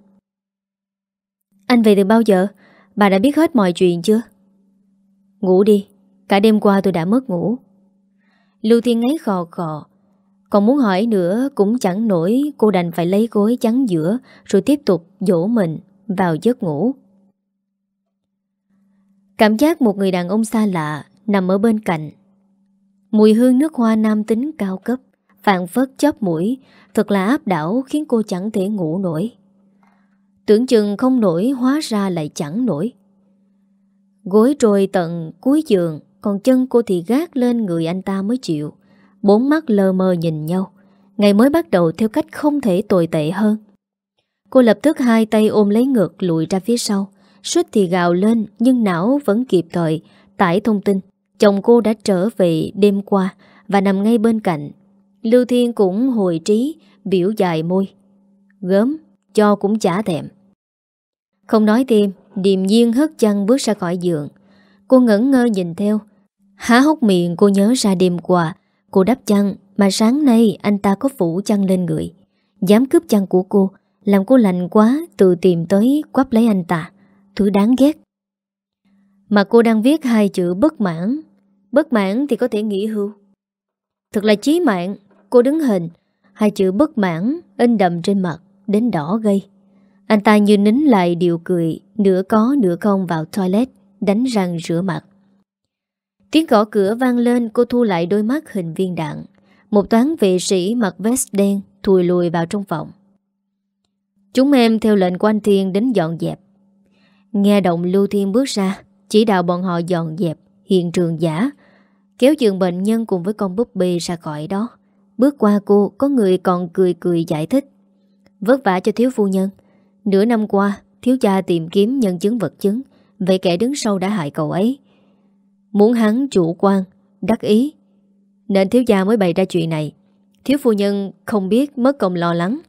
Anh về từ bao giờ? Bà đã biết hết mọi chuyện chưa? Ngủ đi, cả đêm qua tôi đã mất ngủ. Lưu Thiên ngáy khò khò. Còn muốn hỏi nữa cũng chẳng nổi. Cô đành phải lấy gối chắn giữa, rồi tiếp tục dỗ mình vào giấc ngủ. Cảm giác một người đàn ông xa lạ nằm ở bên cạnh. Mùi hương nước hoa nam tính cao cấp phảng phất chóp mũi, thật là áp đảo khiến cô chẳng thể ngủ nổi. Tưởng chừng không nổi, hóa ra lại chẳng nổi. Gối trôi tận cuối giường, còn chân cô thì gác lên người anh ta mới chịu. Bốn mắt lờ mờ nhìn nhau. Ngày mới bắt đầu theo cách không thể tồi tệ hơn. Cô lập tức hai tay ôm lấy ngực lùi ra phía sau. Suýt thì gào lên, nhưng não vẫn kịp thời tải thông tin chồng cô đã trở về đêm qua và nằm ngay bên cạnh. Lưu Thiên cũng hồi trí, biểu dài môi. Gớm, cho cũng chả thèm. Không nói thêm, điềm nhiên hất chăn bước ra khỏi giường. Cô ngẩn ngơ nhìn theo. Há hốc miệng cô nhớ ra đêm qua cô đắp chăn mà sáng nay anh ta có phủ chăn lên người. Dám cướp chăn của cô, làm cô lạnh quá, tự tìm tới quắp lấy anh ta. Thứ đáng ghét. Mà cô đang viết hai chữ bất mãn. Bất mãn thì có thể nghỉ hưu. Thật là chí mạng. Cô đứng hình, hai chữ bất mãn in đậm trên mặt, đến đỏ gây. Anh ta như nín lại điệu cười, nửa có nửa không vào toilet, đánh răng rửa mặt. Tiếng gõ cửa vang lên, cô thu lại đôi mắt hình viên đạn. Một toán vệ sĩ mặc vest đen thùi lùi vào trong phòng. Chúng em theo lệnh của anh Thiên đến dọn dẹp. Nghe động Lưu Thiên bước ra, chỉ đạo bọn họ dọn dẹp. hiện trường giả, kéo giường bệnh nhân cùng với con búp bê ra khỏi đó. Bước qua cô, có người còn cười cười giải thích. Vất vả cho thiếu phu nhân. Nửa năm qua, thiếu gia tìm kiếm nhân chứng vật chứng về kẻ đứng sau đã hại cậu ấy. Muốn hắn chủ quan, đắc ý, nên thiếu gia mới bày ra chuyện này. Thiếu phu nhân không biết mất công lo lắng.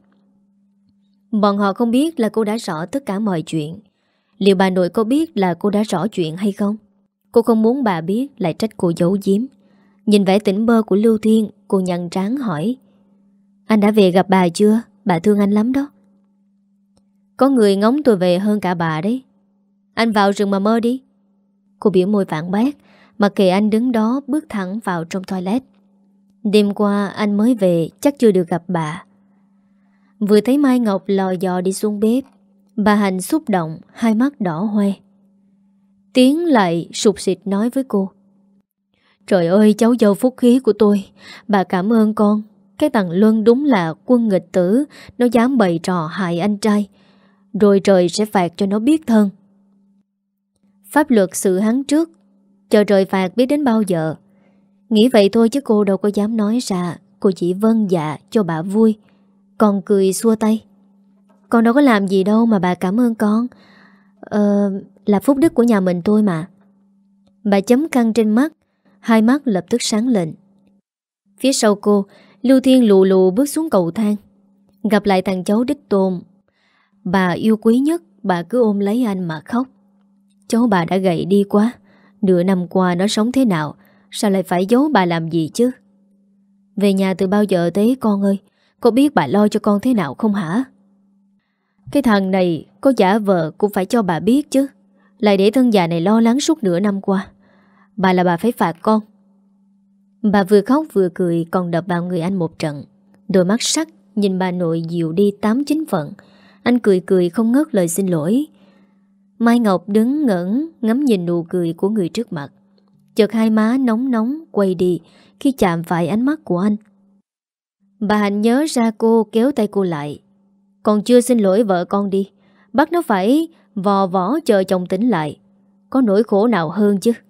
Bọn họ không biết là cô đã rõ tất cả mọi chuyện. Liệu bà nội có biết là cô đã rõ chuyện hay không? Cô không muốn bà biết, lại trách cô giấu giếm. Nhìn vẻ tỉnh bơ của Lưu Thiên, cô nhăn trán hỏi: Anh đã về gặp bà chưa? Bà thương anh lắm đó. Có người ngóng tôi về hơn cả bà đấy. Anh vào rừng mà mơ đi. Cô biểu môi phản bác, mặc kệ anh đứng đó bước thẳng vào trong toilet. Đêm qua anh mới về, chắc chưa được gặp bà. Vừa thấy Mai Ngọc lò dò đi xuống bếp, bà Hạnh xúc động, hai mắt đỏ hoe. Tiến lại sụt sịt nói với cô: Trời ơi, cháu dâu phúc khí của tôi, bà cảm ơn con. Cái thằng Luân đúng là quân nghịch tử, nó dám bày trò hại anh trai, rồi trời sẽ phạt cho nó biết thân. Pháp luật xử hắn trước, chờ trời phạt biết đến bao giờ. Nghĩ vậy thôi chứ cô đâu có dám nói ra. Cô chỉ vâng dạ cho bà vui, còn cười xua tay. Con đâu có làm gì đâu mà bà cảm ơn con. Ờ, là phúc đức của nhà mình tôi mà. Bà chấm căng trên mắt, hai mắt lập tức sáng lên. Phía sau cô, Lưu Thiên lù lù bước xuống cầu thang. Gặp lại thằng cháu đích tôn, bà yêu quý nhất, bà cứ ôm lấy anh mà khóc. Cháu bà đã gầy đi quá. Nửa năm qua nó sống thế nào, sao lại phải giấu bà làm gì chứ? Về nhà từ bao giờ thế con ơi? Có biết bà lo cho con thế nào không hả? Cái thằng này có giả vờ cũng phải cho bà biết chứ. Lại để thân già này lo lắng suốt nửa năm qua. Bà là bà phải phạt con. Bà vừa khóc vừa cười, còn đập vào người anh một trận. Đôi mắt sắc nhìn bà nội dịu đi tám chín phần. Anh cười cười không ngớt lời xin lỗi. Mai Ngọc đứng ngẩn ngắm nhìn nụ cười của người trước mặt. Chợt hai má nóng nóng quay đi khi chạm phải ánh mắt của anh. Bà Hạnh nhớ ra cô, kéo tay cô lại. Còn chưa xin lỗi vợ con đi, bắt nó phải vò võ chờ chồng tỉnh lại. Có nỗi khổ nào hơn chứ?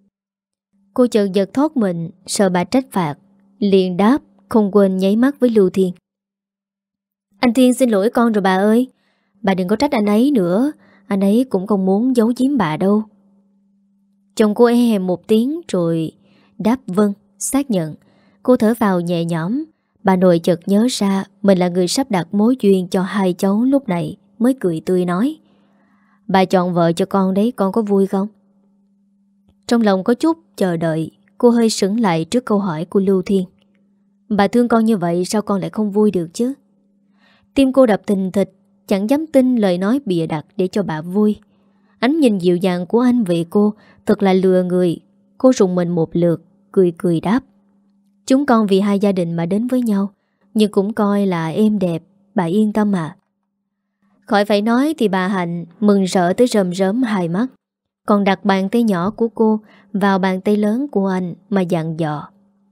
Cô chợt giật thoát mình, sợ bà trách phạt, liền đáp, không quên nháy mắt với Lưu Thiên. Anh Thiên xin lỗi con rồi bà ơi. Bà đừng có trách anh ấy nữa. Anh ấy cũng không muốn giấu giếm bà đâu. Chồng cô e hèm một tiếng rồi đáp vâng, xác nhận. Cô thở vào nhẹ nhõm. Bà nội chợt nhớ ra mình là người sắp đặt mối duyên cho hai cháu lúc này, mới cười tươi nói: Bà chọn vợ cho con đấy, con có vui không? Trong lòng có chút chờ đợi, cô hơi sững lại trước câu hỏi của Lưu Thiên. Bà thương con như vậy sao con lại không vui được chứ? Tim cô đập thình thịch, chẳng dám tin lời nói bịa đặt để cho bà vui. Ánh nhìn dịu dàng của anh về cô thật là lừa người. Cô rùng mình một lượt, cười cười đáp: Chúng con vì hai gia đình mà đến với nhau, nhưng cũng coi là êm đẹp, bà yên tâm à. Khỏi phải nói thì bà Hạnh mừng rỡ tới rơm rớm hai mắt, còn đặt bàn tay nhỏ của cô vào bàn tay lớn của anh mà dặn dò: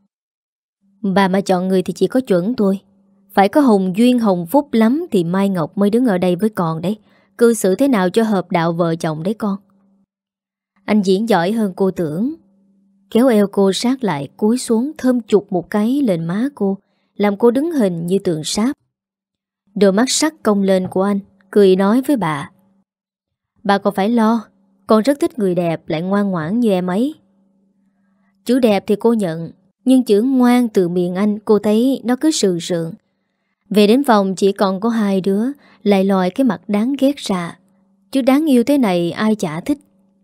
Bà mà chọn người thì chỉ có chuẩn tôi. Phải có hồng duyên hồng phúc lắm thì Mai Ngọc mới đứng ở đây với con đấy. Cư xử thế nào cho hợp đạo vợ chồng đấy con. Anh diễn giỏi hơn cô tưởng. Kéo eo cô sát lại, cúi xuống thơm chục một cái lên má cô, làm cô đứng hình như tượng sáp. Đôi mắt sắc cong lên của anh, cười nói với bà: Bà còn phải lo, con rất thích người đẹp lại ngoan ngoãn như em ấy. Chữ đẹp thì cô nhận, nhưng chữ ngoan từ miệng anh cô thấy nó cứ sườn sườn. Về đến phòng chỉ còn có hai đứa lại lòi cái mặt đáng ghét ra. Chứ đáng yêu thế này ai chả thích.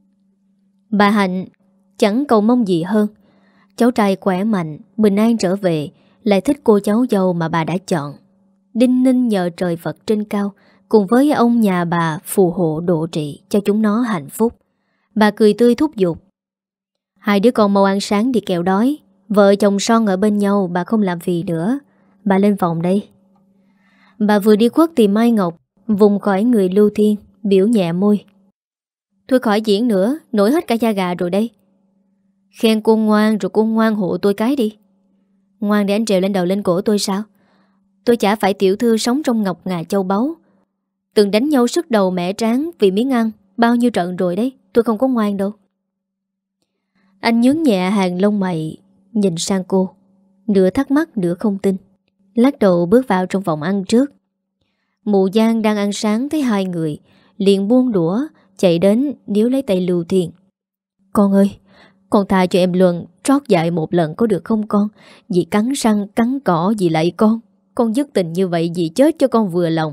Bà Hạnh chẳng cầu mong gì hơn. Cháu trai khỏe mạnh, bình an trở về, lại thích cô cháu dâu mà bà đã chọn. Đinh ninh nhờ trời Phật trên cao, cùng với ông nhà bà phù hộ độ trị cho chúng nó hạnh phúc. Bà cười tươi thúc giục: Hai đứa con mau ăn sáng đi kẻo đói. Vợ chồng son ở bên nhau, bà không làm phiền nữa. Bà lên phòng đây. Bà vừa đi khuất tìm Mai Ngọc, vùng khỏi người Lưu Thiên, biểu nhẹ môi: Thôi khỏi diễn nữa, nổi hết cả da gà rồi đây. Khen cô ngoan rồi cô ngoan hộ tôi cái đi. Ngoan để anh trèo lên đầu lên cổ tôi sao? Tôi chả phải tiểu thư sống trong ngọc ngà châu báu. Từng đánh nhau sức đầu mẻ tráng vì miếng ăn bao nhiêu trận rồi đấy. Tôi không có ngoan đâu. Anh nhướng nhẹ hàng lông mày, nhìn sang cô, nửa thắc mắc nửa không tin. Lắc đầu bước vào trong phòng ăn trước. Mụ Giang đang ăn sáng thấy hai người, liền buông đũa, chạy đến níu lấy tay Lưu Thiên. Con ơi, con tha cho em Luân trót dại một lần có được không con? Dì cắn răng cắn cỏ dì lại con. Con dứt tình như vậy dì chết cho con vừa lòng.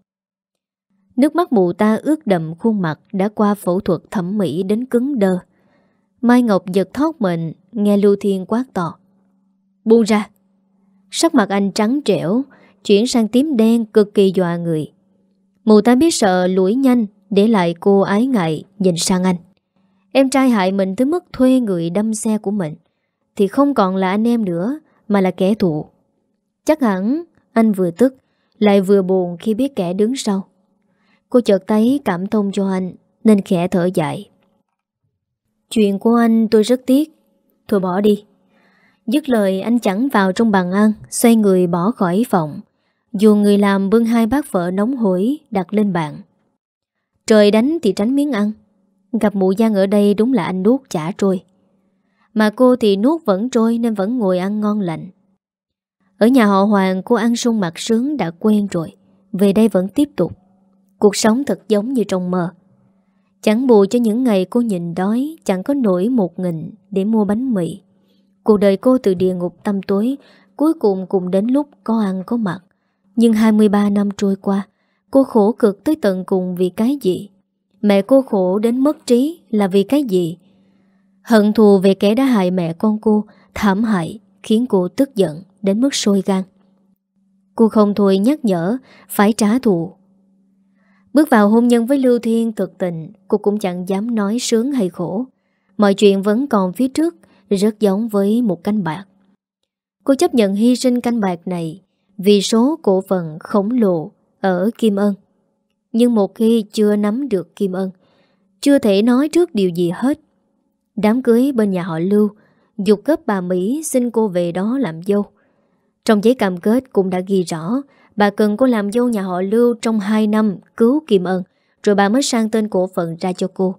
Nước mắt mụ ta ướt đậm khuôn mặt đã qua phẫu thuật thẩm mỹ đến cứng đơ. Mai Ngọc giật thót mình nghe Lưu Thiên quát to. Buông ra. Sắc mặt anh trắng trẻo, chuyển sang tím đen cực kỳ dọa người. Mụ ta biết sợ lủi nhanh, để lại cô ái ngại nhìn sang anh. Em trai hại mình tới mức thuê người đâm xe của mình thì không còn là anh em nữa, mà là kẻ thù. Chắc hẳn anh vừa tức lại vừa buồn khi biết kẻ đứng sau. Cô chợt thấy cảm thông cho anh nên khẽ thở dài. Chuyện của anh tôi rất tiếc. Thôi bỏ đi. Dứt lời anh chẳng vào trong bàn ăn, xoay người bỏ khỏi phòng. Dù người làm bưng hai bát phở nóng hổi đặt lên bàn. Trời đánh thì tránh miếng ăn. Gặp mụ Giang ở đây đúng là anh nuốt chả trôi. Mà cô thì nuốt vẫn trôi nên vẫn ngồi ăn ngon lành. Ở nhà họ Hoàng cô ăn sung mặt sướng đã quen rồi. Về đây vẫn tiếp tục. Cuộc sống thật giống như trong mơ. Chẳng bù cho những ngày cô nhìn đói, chẳng có nổi một nghìn để mua bánh mì. Cuộc đời cô từ địa ngục tăm tối, cuối cùng cũng đến lúc có ăn có mặc. Nhưng hai mươi ba năm trôi qua, cô khổ cực tới tận cùng vì cái gì? Mẹ cô khổ đến mất trí là vì cái gì? Hận thù về kẻ đã hại mẹ con cô, thảm hại, khiến cô tức giận đến mức sôi gan. Cô không thôi nhắc nhở phải trả thù. Bước vào hôn nhân với Lưu Thiên thực tình, cô cũng chẳng dám nói sướng hay khổ. Mọi chuyện vẫn còn phía trước, rất giống với một canh bạc. Cô chấp nhận hy sinh canh bạc này vì số cổ phần khổng lồ ở Kim Ân. Nhưng một khi chưa nắm được Kim Ân, chưa thể nói trước điều gì hết. Đám cưới bên nhà họ Lưu, giục gấp bà Mỹ xin cô về đó làm dâu. Trong giấy cam kết cũng đã ghi rõ bà cần cô làm dâu nhà họ Lưu trong hai năm cứu Kim Ân, rồi bà mới sang tên cổ phần ra cho cô.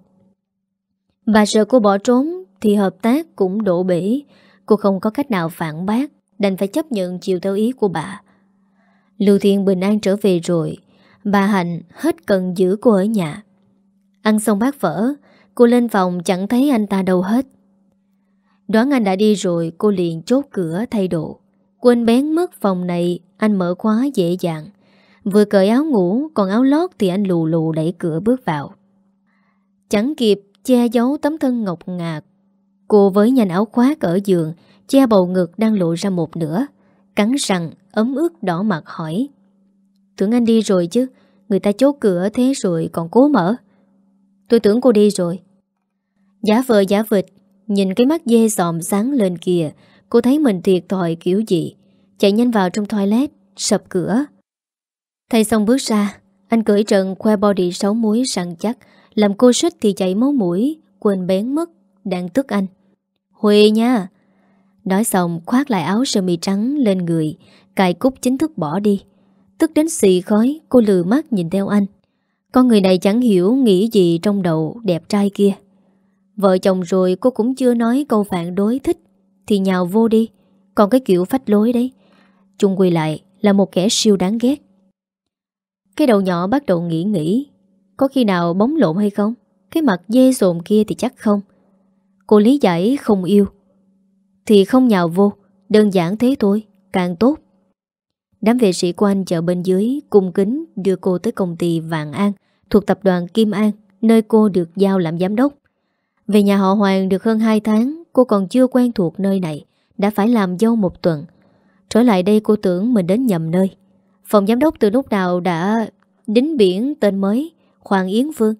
Bà sợ cô bỏ trốn thì hợp tác cũng đổ bể. Cô không có cách nào phản bác, đành phải chấp nhận chiều theo ý của bà. Lưu Thiên bình an trở về rồi, bà Hạnh hết cần giữ cô ở nhà. Ăn xong bát phở, cô lên phòng chẳng thấy anh ta đâu hết. Đoán anh đã đi rồi, cô liền chốt cửa thay đồ. Quên bén mất phòng này anh mở khóa dễ dàng. Vừa cởi áo ngủ, còn áo lót thì anh lù lù đẩy cửa bước vào. Chẳng kịp che giấu tấm thân ngọc ngà, cô với nhanh áo khoác ở giường, che bầu ngực đang lộ ra một nửa, cắn răng ấm ức đỏ mặt hỏi. Tưởng anh đi rồi chứ, người ta chốt cửa thế rồi còn cố mở. Tôi tưởng cô đi rồi. Giả vờ giả vịt, nhìn cái mắt dê sòm sáng lên kìa, cô thấy mình thiệt thòi kiểu gì. Chạy nhanh vào trong toilet, sập cửa. Thay xong bước ra, anh cởi trần khoe body sáu múi săn chắc, làm cô suýt thì chảy máu mũi, quên bén mất, đang tức anh. Huê nha. Nói xong khoác lại áo sơ mi trắng lên người, cài cúc chính thức bỏ đi. Tức đến xì khói, cô lừ mắt nhìn theo anh. Con người này chẳng hiểu nghĩ gì trong đầu đẹp trai kia. Vợ chồng rồi cô cũng chưa nói câu phản đối thích thì nhào vô đi. Còn cái kiểu phách lối đấy, chung quy lại là một kẻ siêu đáng ghét. Cái đầu nhỏ bắt đầu nghĩ nghĩ, có khi nào bóng lộn hay không? Cái mặt dê sồn kia thì chắc không. Cô lý giải không yêu thì không nhào vô, đơn giản thế thôi, càng tốt. Đám vệ sĩ của anh chợ bên dưới cung kính đưa cô tới công ty Vạn An thuộc tập đoàn Kim An, nơi cô được giao làm giám đốc. Về nhà họ Hoàng được hơn hai tháng, cô còn chưa quen thuộc nơi này, đã phải làm dâu một tuần. Trở lại đây cô tưởng mình đến nhầm nơi. Phòng giám đốc từ lúc nào đã đính biển tên mới, Hoàng Yến Phương.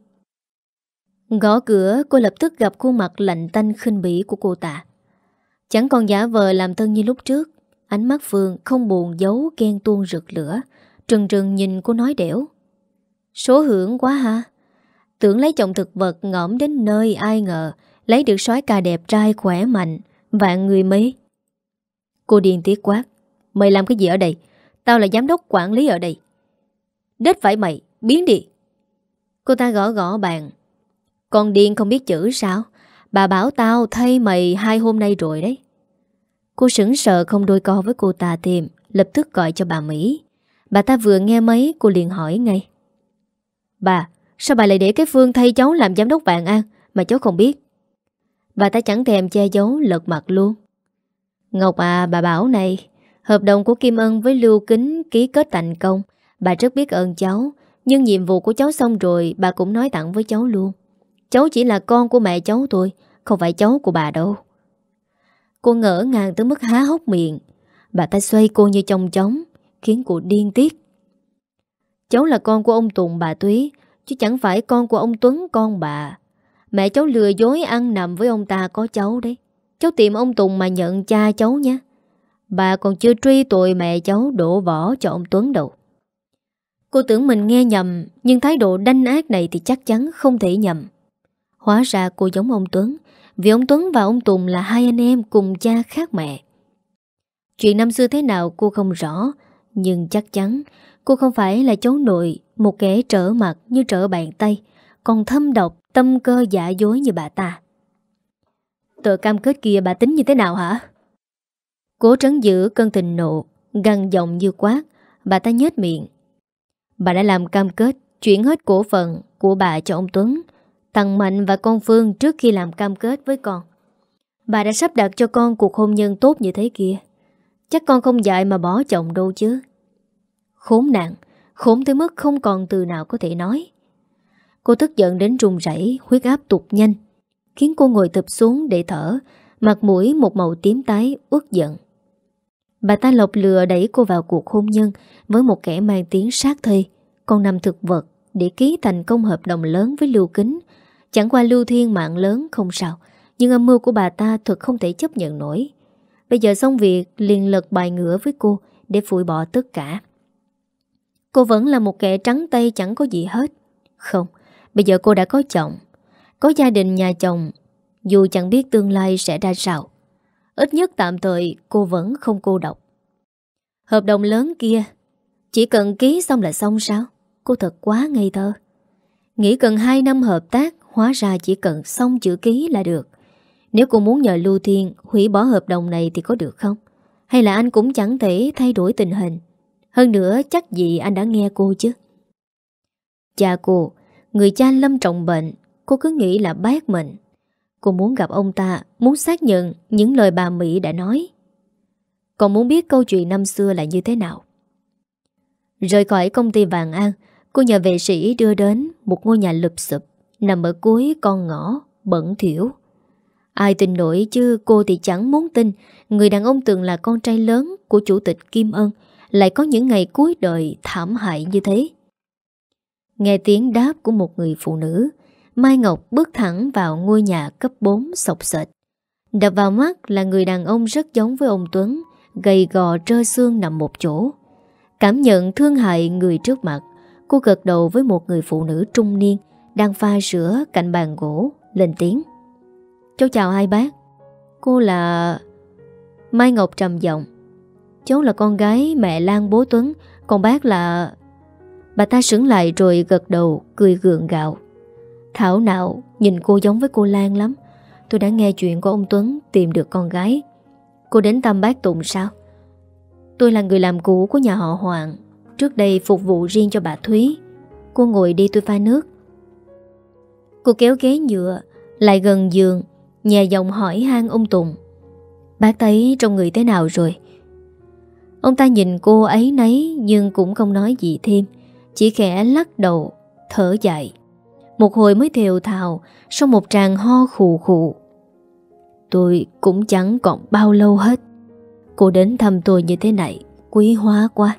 Gõ cửa, cô lập tức gặp khuôn mặt lạnh tanh khinh bỉ của cô ta. Chẳng còn giả vờ làm thân như lúc trước. Ánh mắt Phương không buồn giấu ghen tuông rực lửa, trừng trừng nhìn cô nói đẻo. Số hưởng quá ha. Tưởng lấy chồng thực vật ngõm đến nơi, ai ngờ lấy được soái ca đẹp trai khỏe mạnh, vạn người mấy. Cô điên tiết quát. Mày làm cái gì ở đây? Tao là giám đốc quản lý ở đây. Đết phải mày, biến đi. Cô ta gõ gõ bàn. Con điên không biết chữ sao? Bà bảo tao thay mày hai hôm nay rồi đấy. Cô sững sờ không đôi co với cô ta thêm, lập tức gọi cho bà Mỹ. Bà ta vừa nghe mấy, cô liền hỏi ngay. Bà, sao bà lại để cái Phương thay cháu làm giám đốc Vạn An mà cháu không biết? Bà ta chẳng thèm che giấu, lật mặt luôn. Ngọc à, bà bảo này, hợp đồng của Kim Ân với Lưu Kính ký kết thành công. Bà rất biết ơn cháu, nhưng nhiệm vụ của cháu xong rồi bà cũng nói thẳng với cháu luôn. Cháu chỉ là con của mẹ cháu thôi, không phải cháu của bà đâu. Cô ngỡ ngàng tới mức há hốc miệng. Bà ta xoay cô như chong chóng, khiến cô điên tiết. Cháu là con của ông Tùng bà Thúy, chứ chẳng phải con của ông Tuấn con bà. Mẹ cháu lừa dối ăn nằm với ông ta có cháu đấy. Cháu tìm ông Tùng mà nhận cha cháu nha. Bà còn chưa truy tội mẹ cháu đổ vỏ cho ông Tuấn đâu. Cô tưởng mình nghe nhầm, nhưng thái độ đanh ác này thì chắc chắn không thể nhầm. Hóa ra cô giống ông Tuấn, vì ông Tuấn và ông Tùng là hai anh em cùng cha khác mẹ. Chuyện năm xưa thế nào cô không rõ, nhưng chắc chắn cô không phải là cháu nội, một kẻ trở mặt như trở bàn tay, còn thâm độc, tâm cơ giả dối như bà ta. Tờ cam kết kia bà tính như thế nào hả? Cố trấn giữ cơn thịnh nộ, gằn giọng như quát. Bà ta nhếch miệng. Bà đã làm cam kết chuyển hết cổ phần của bà cho ông Tuấn, thằng Mạnh và con Phương trước khi làm cam kết với con. Bà đã sắp đặt cho con cuộc hôn nhân tốt như thế kia. Chắc con không dại mà bỏ chồng đâu chứ. Khốn nạn, khốn tới mức không còn từ nào có thể nói. Cô tức giận đến run rẩy, huyết áp tụt nhanh, khiến cô ngồi thụp xuống để thở, mặt mũi một màu tím tái, uất giận. Bà ta lọc lừa đẩy cô vào cuộc hôn nhân với một kẻ mang tiếng sát thây, còn nằm thực vật để ký thành công hợp đồng lớn với Lưu Kính. Chẳng qua Lưu Thiên mạng lớn không sao, nhưng âm mưu của bà ta thật không thể chấp nhận nổi. Bây giờ xong việc liền lật bài ngửa với cô để phủi bỏ tất cả. Cô vẫn là một kẻ trắng tay chẳng có gì hết. Không, bây giờ cô đã có chồng, có gia đình nhà chồng. Dù chẳng biết tương lai sẽ ra sao, ít nhất tạm thời cô vẫn không cô độc. Hợp đồng lớn kia chỉ cần ký xong là xong sao? Cô thật quá ngây thơ. Nghĩ cần hai năm hợp tác, hóa ra chỉ cần xong chữ ký là được. Nếu cô muốn nhờ Lưu Thiên hủy bỏ hợp đồng này thì có được không? Hay là anh cũng chẳng thể thay đổi tình hình? Hơn nữa chắc gì anh đã nghe cô chứ. Cha cô, người cha lâm trọng bệnh, cô cứ nghĩ là bác mình. Cô muốn gặp ông ta, muốn xác nhận những lời bà Mỹ đã nói. Còn muốn biết câu chuyện năm xưa là như thế nào. Rời khỏi công ty Vạn An, cô nhờ vệ sĩ đưa đến một ngôi nhà lụp xụp nằm ở cuối con ngõ, bẩn thỉu. Ai tin nổi chứ cô thì chẳng muốn tin người đàn ông từng là con trai lớn của chủ tịch Kim Ân lại có những ngày cuối đời thảm hại như thế. Nghe tiếng đáp của một người phụ nữ, Mai Ngọc bước thẳng vào ngôi nhà cấp bốn sộc sệt. Đập vào mắt là người đàn ông rất giống với ông Tuấn, gầy gò trơ xương nằm một chỗ. Cảm nhận thương hại người trước mặt, cô gật đầu với một người phụ nữ trung niên đang pha sữa cạnh bàn gỗ, lên tiếng. Cháu chào hai bác. Cô là... Mai Ngọc trầm giọng. Cháu là con gái mẹ Lan bố Tuấn, còn bác là... Bà ta sững lại rồi gật đầu, cười gượng gạo. Thảo nào nhìn cô giống với cô Lan lắm. Tôi đã nghe chuyện của ông Tuấn tìm được con gái. Cô đến thăm bác Tùng sao? Tôi là người làm cũ của nhà họ Hoàng, trước đây phục vụ riêng cho bà Thúy. Cô ngồi đi tôi pha nước. Cô kéo ghế nhựa lại gần giường, nhẹ giọng hỏi han ông Tùng. Bác thấy trong người thế nào rồi? Ông ta nhìn cô ấy nấy nhưng cũng không nói gì thêm, chỉ khẽ lắc đầu, thở dài. Một hồi mới thều thào, sau một tràng ho khù khụ. Tôi cũng chẳng còn bao lâu hết. Cô đến thăm tôi như thế này, quý hóa quá.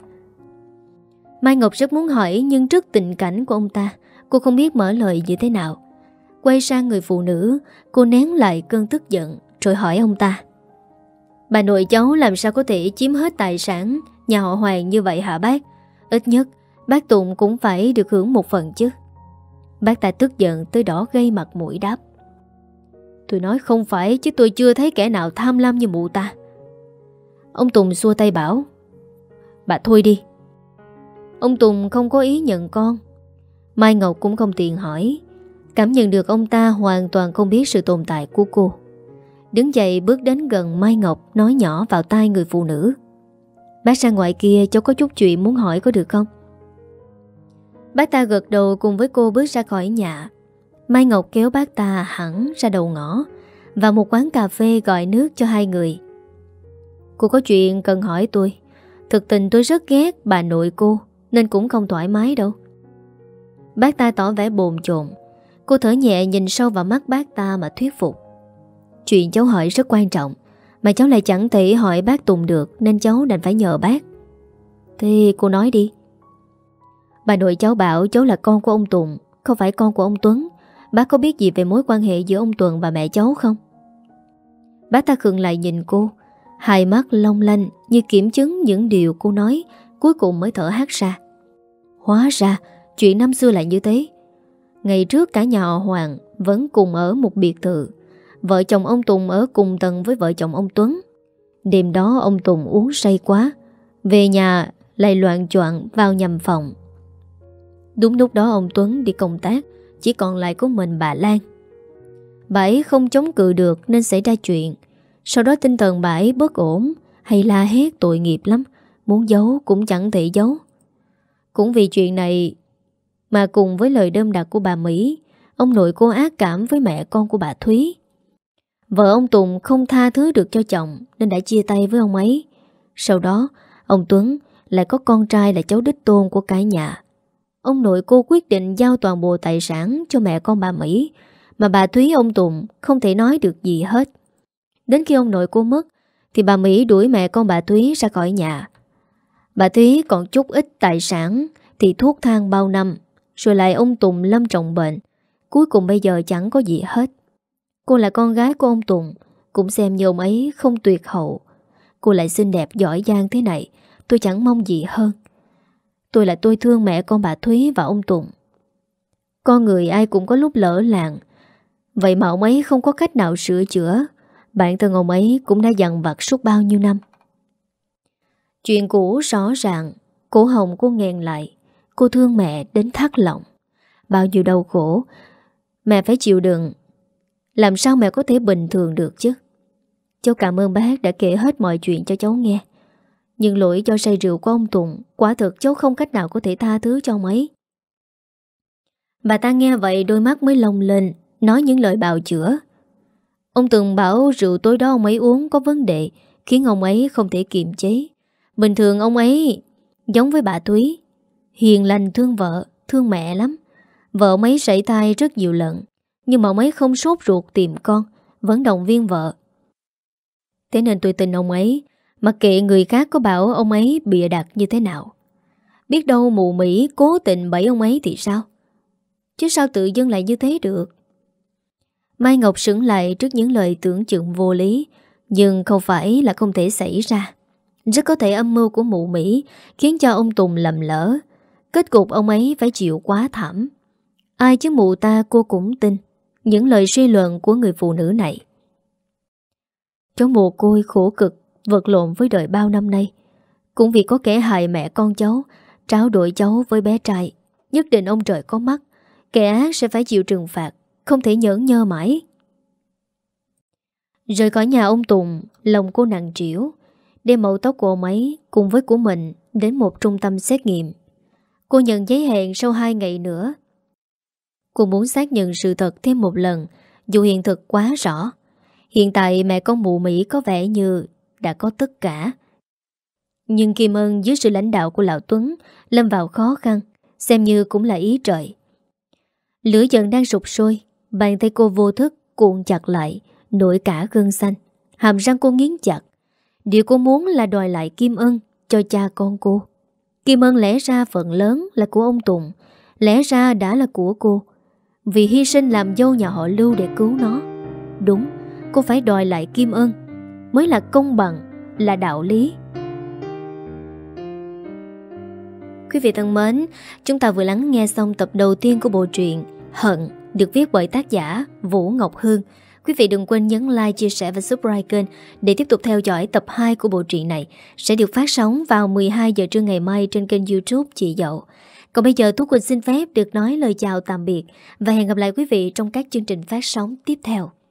Mai Ngọc rất muốn hỏi, nhưng trước tình cảnh của ông ta, cô không biết mở lời như thế nào. Quay sang người phụ nữ, cô nén lại cơn tức giận rồi hỏi ông ta. Bà nội cháu làm sao có thể chiếm hết tài sản nhà họ Hoàng như vậy hả bác? Ít nhất bác Tùng cũng phải được hưởng một phần chứ. Bác ta tức giận tới đỏ gây mặt mũi đáp. Tôi nói không phải chứ tôi chưa thấy kẻ nào tham lam như mụ ta. Ông Tùng xua tay bảo. Bà thôi đi. Ông Tùng không có ý nhận con. Mai Ngọc cũng không tiện hỏi. cảm nhận được ông ta hoàn toàn không biết sự tồn tại của cô. Đứng dậy bước đến gần Mai Ngọc, nói nhỏ vào tai người phụ nữ: "Bác ra ngoài kia, cháu có chút chuyện muốn hỏi, có được không?" Bác ta gật đầu cùng với cô bước ra khỏi nhà. Mai Ngọc kéo bác ta hẳn ra đầu ngõ, vào một quán cà phê gọi nước cho hai người. "Cô có chuyện cần hỏi tôi. Thực tình tôi rất ghét bà nội cô, nên cũng không thoải mái đâu." Bác ta tỏ vẻ bồn chồn. Cô thở nhẹ nhìn sâu vào mắt bác ta mà thuyết phục: "Chuyện cháu hỏi rất quan trọng, mà cháu lại chẳng thể hỏi bác Tùng được, nên cháu đành phải nhờ bác." "Thế cô nói đi." "Bà nội cháu bảo cháu là con của ông Tùng, không phải con của ông Tuấn. Bác có biết gì về mối quan hệ giữa ông Tuấn và mẹ cháu không?" Bác ta khựng lại nhìn cô, hai mắt long lanh như kiểm chứng những điều cô nói, cuối cùng mới thở hắt ra. Hóa ra chuyện năm xưa lại như thế. Ngày trước cả nhà họ Hoàng vẫn cùng ở một biệt thự. Vợ chồng ông Tùng ở cùng tầng với vợ chồng ông Tuấn. Đêm đó ông Tùng uống say quá, về nhà lại loạn choạng vào nhầm phòng. Đúng lúc đó ông Tuấn đi công tác, chỉ còn lại có mình bà Lan. Bà ấy không chống cự được nên xảy ra chuyện. Sau đó tinh thần bà ấy bất ổn, hay la hét tội nghiệp lắm, muốn giấu cũng chẳng thể giấu. Cũng vì chuyện này mà cùng với lời đơm đặt của bà Mỹ, ông nội cô ác cảm với mẹ con của bà Thúy. Vợ ông Tùng không tha thứ được cho chồng nên đã chia tay với ông ấy. Sau đó ông Tuấn lại có con trai là cháu đích tôn của cả nhà. Ông nội cô quyết định giao toàn bộ tài sản cho mẹ con bà Mỹ, mà bà Thúy ông Tùng không thể nói được gì hết. Đến khi ông nội cô mất thì bà Mỹ đuổi mẹ con bà Thúy ra khỏi nhà. Bà Thúy còn chút ít tài sản thì thuốc thang bao năm, rồi lại ông Tùng lâm trọng bệnh. Cuối cùng bây giờ chẳng có gì hết. Cô là con gái của ông Tùng, cũng xem như ông ấy không tuyệt hậu. Cô lại xinh đẹp giỏi giang thế này, tôi chẳng mong gì hơn. Tôi là tôi thương mẹ con bà Thúy và ông Tùng. Con người ai cũng có lúc lỡ làng, vậy mà ông ấy không có cách nào sửa chữa. Bản thân ông ấy cũng đã dằn vặt suốt bao nhiêu năm. Chuyện cũ rõ ràng, cổ họng cô nghẹn lại. Cô thương mẹ đến thắt lòng. Bao nhiêu đau khổ mẹ phải chịu đựng, làm sao mẹ có thể bình thường được chứ. Cháu cảm ơn bác đã kể hết mọi chuyện cho cháu nghe. Nhưng lỗi do say rượu của ông Tùng, quả thực cháu không cách nào có thể tha thứ cho ông ấy. Bà ta nghe vậy đôi mắt mới lông lên, nói những lời bào chữa. Ông Tùng bảo rượu tối đó ông ấy uống có vấn đề, khiến ông ấy không thể kiềm chế. Bình thường ông ấy giống với bà Thúy, hiền lành, thương vợ, thương mẹ lắm. Vợ ông ấy sảy thai rất nhiều lần, nhưng mà ông ấy không sốt ruột tìm con, vẫn động viên vợ. Thế nên tôi tin ông ấy, mặc kệ người khác có bảo ông ấy bịa đặt như thế nào. Biết đâu mụ Mỹ cố tình bẫy ông ấy thì sao? Chứ sao tự dưng lại như thế được? Mai Ngọc sững lại trước những lời tưởng chừng vô lý, nhưng không phải là không thể xảy ra. Rất có thể âm mưu của mụ Mỹ khiến cho ông Tùng lầm lỡ. Kết cục ông ấy phải chịu quá thảm. Ai chứ mụ ta cô cũng tin những lời suy luận của người phụ nữ này. Cháu mồ côi khổ cực vật lộn với đời bao năm nay, cũng vì có kẻ hại mẹ con cháu, tráo đổi cháu với bé trai. Nhất định ông trời có mắt, kẻ ác sẽ phải chịu trừng phạt, không thể nhẫn nhơ mãi. Rời khỏi nhà ông Tùng, lòng cô nặng trĩu, đem mẫu tóc của ông ấy cùng với của mình đến một trung tâm xét nghiệm. Cô nhận giấy hẹn sau hai ngày nữa. Cô muốn xác nhận sự thật thêm một lần, dù hiện thực quá rõ. Hiện tại mẹ con mụ Mỹ có vẻ như đã có tất cả. Nhưng Kim Ân dưới sự lãnh đạo của Lão Tuấn lâm vào khó khăn, xem như cũng là ý trời. Lửa giận đang sụp sôi, bàn tay cô vô thức cuộn chặt lại, nổi cả gân xanh. Hàm răng cô nghiến chặt. Điều cô muốn là đòi lại Kim Ân cho cha con cô. Kim Ân lẽ ra phần lớn là của ông Tùng, lẽ ra đã là của cô, vì hy sinh làm dâu nhà họ Lưu để cứu nó. Đúng, cô phải đòi lại Kim Ân mới là công bằng, là đạo lý. Quý vị thân mến, chúng ta vừa lắng nghe xong tập đầu tiên của bộ truyện Hận, được viết bởi tác giả Vũ Ngọc Hương. Quý vị đừng quên nhấn like, chia sẻ và subscribe kênh để tiếp tục theo dõi tập hai của bộ truyện này, sẽ được phát sóng vào mười hai giờ trưa ngày mai trên kênh YouTube Chị Dậu. Còn bây giờ Tú Quỳnh xin phép được nói lời chào tạm biệt và hẹn gặp lại quý vị trong các chương trình phát sóng tiếp theo.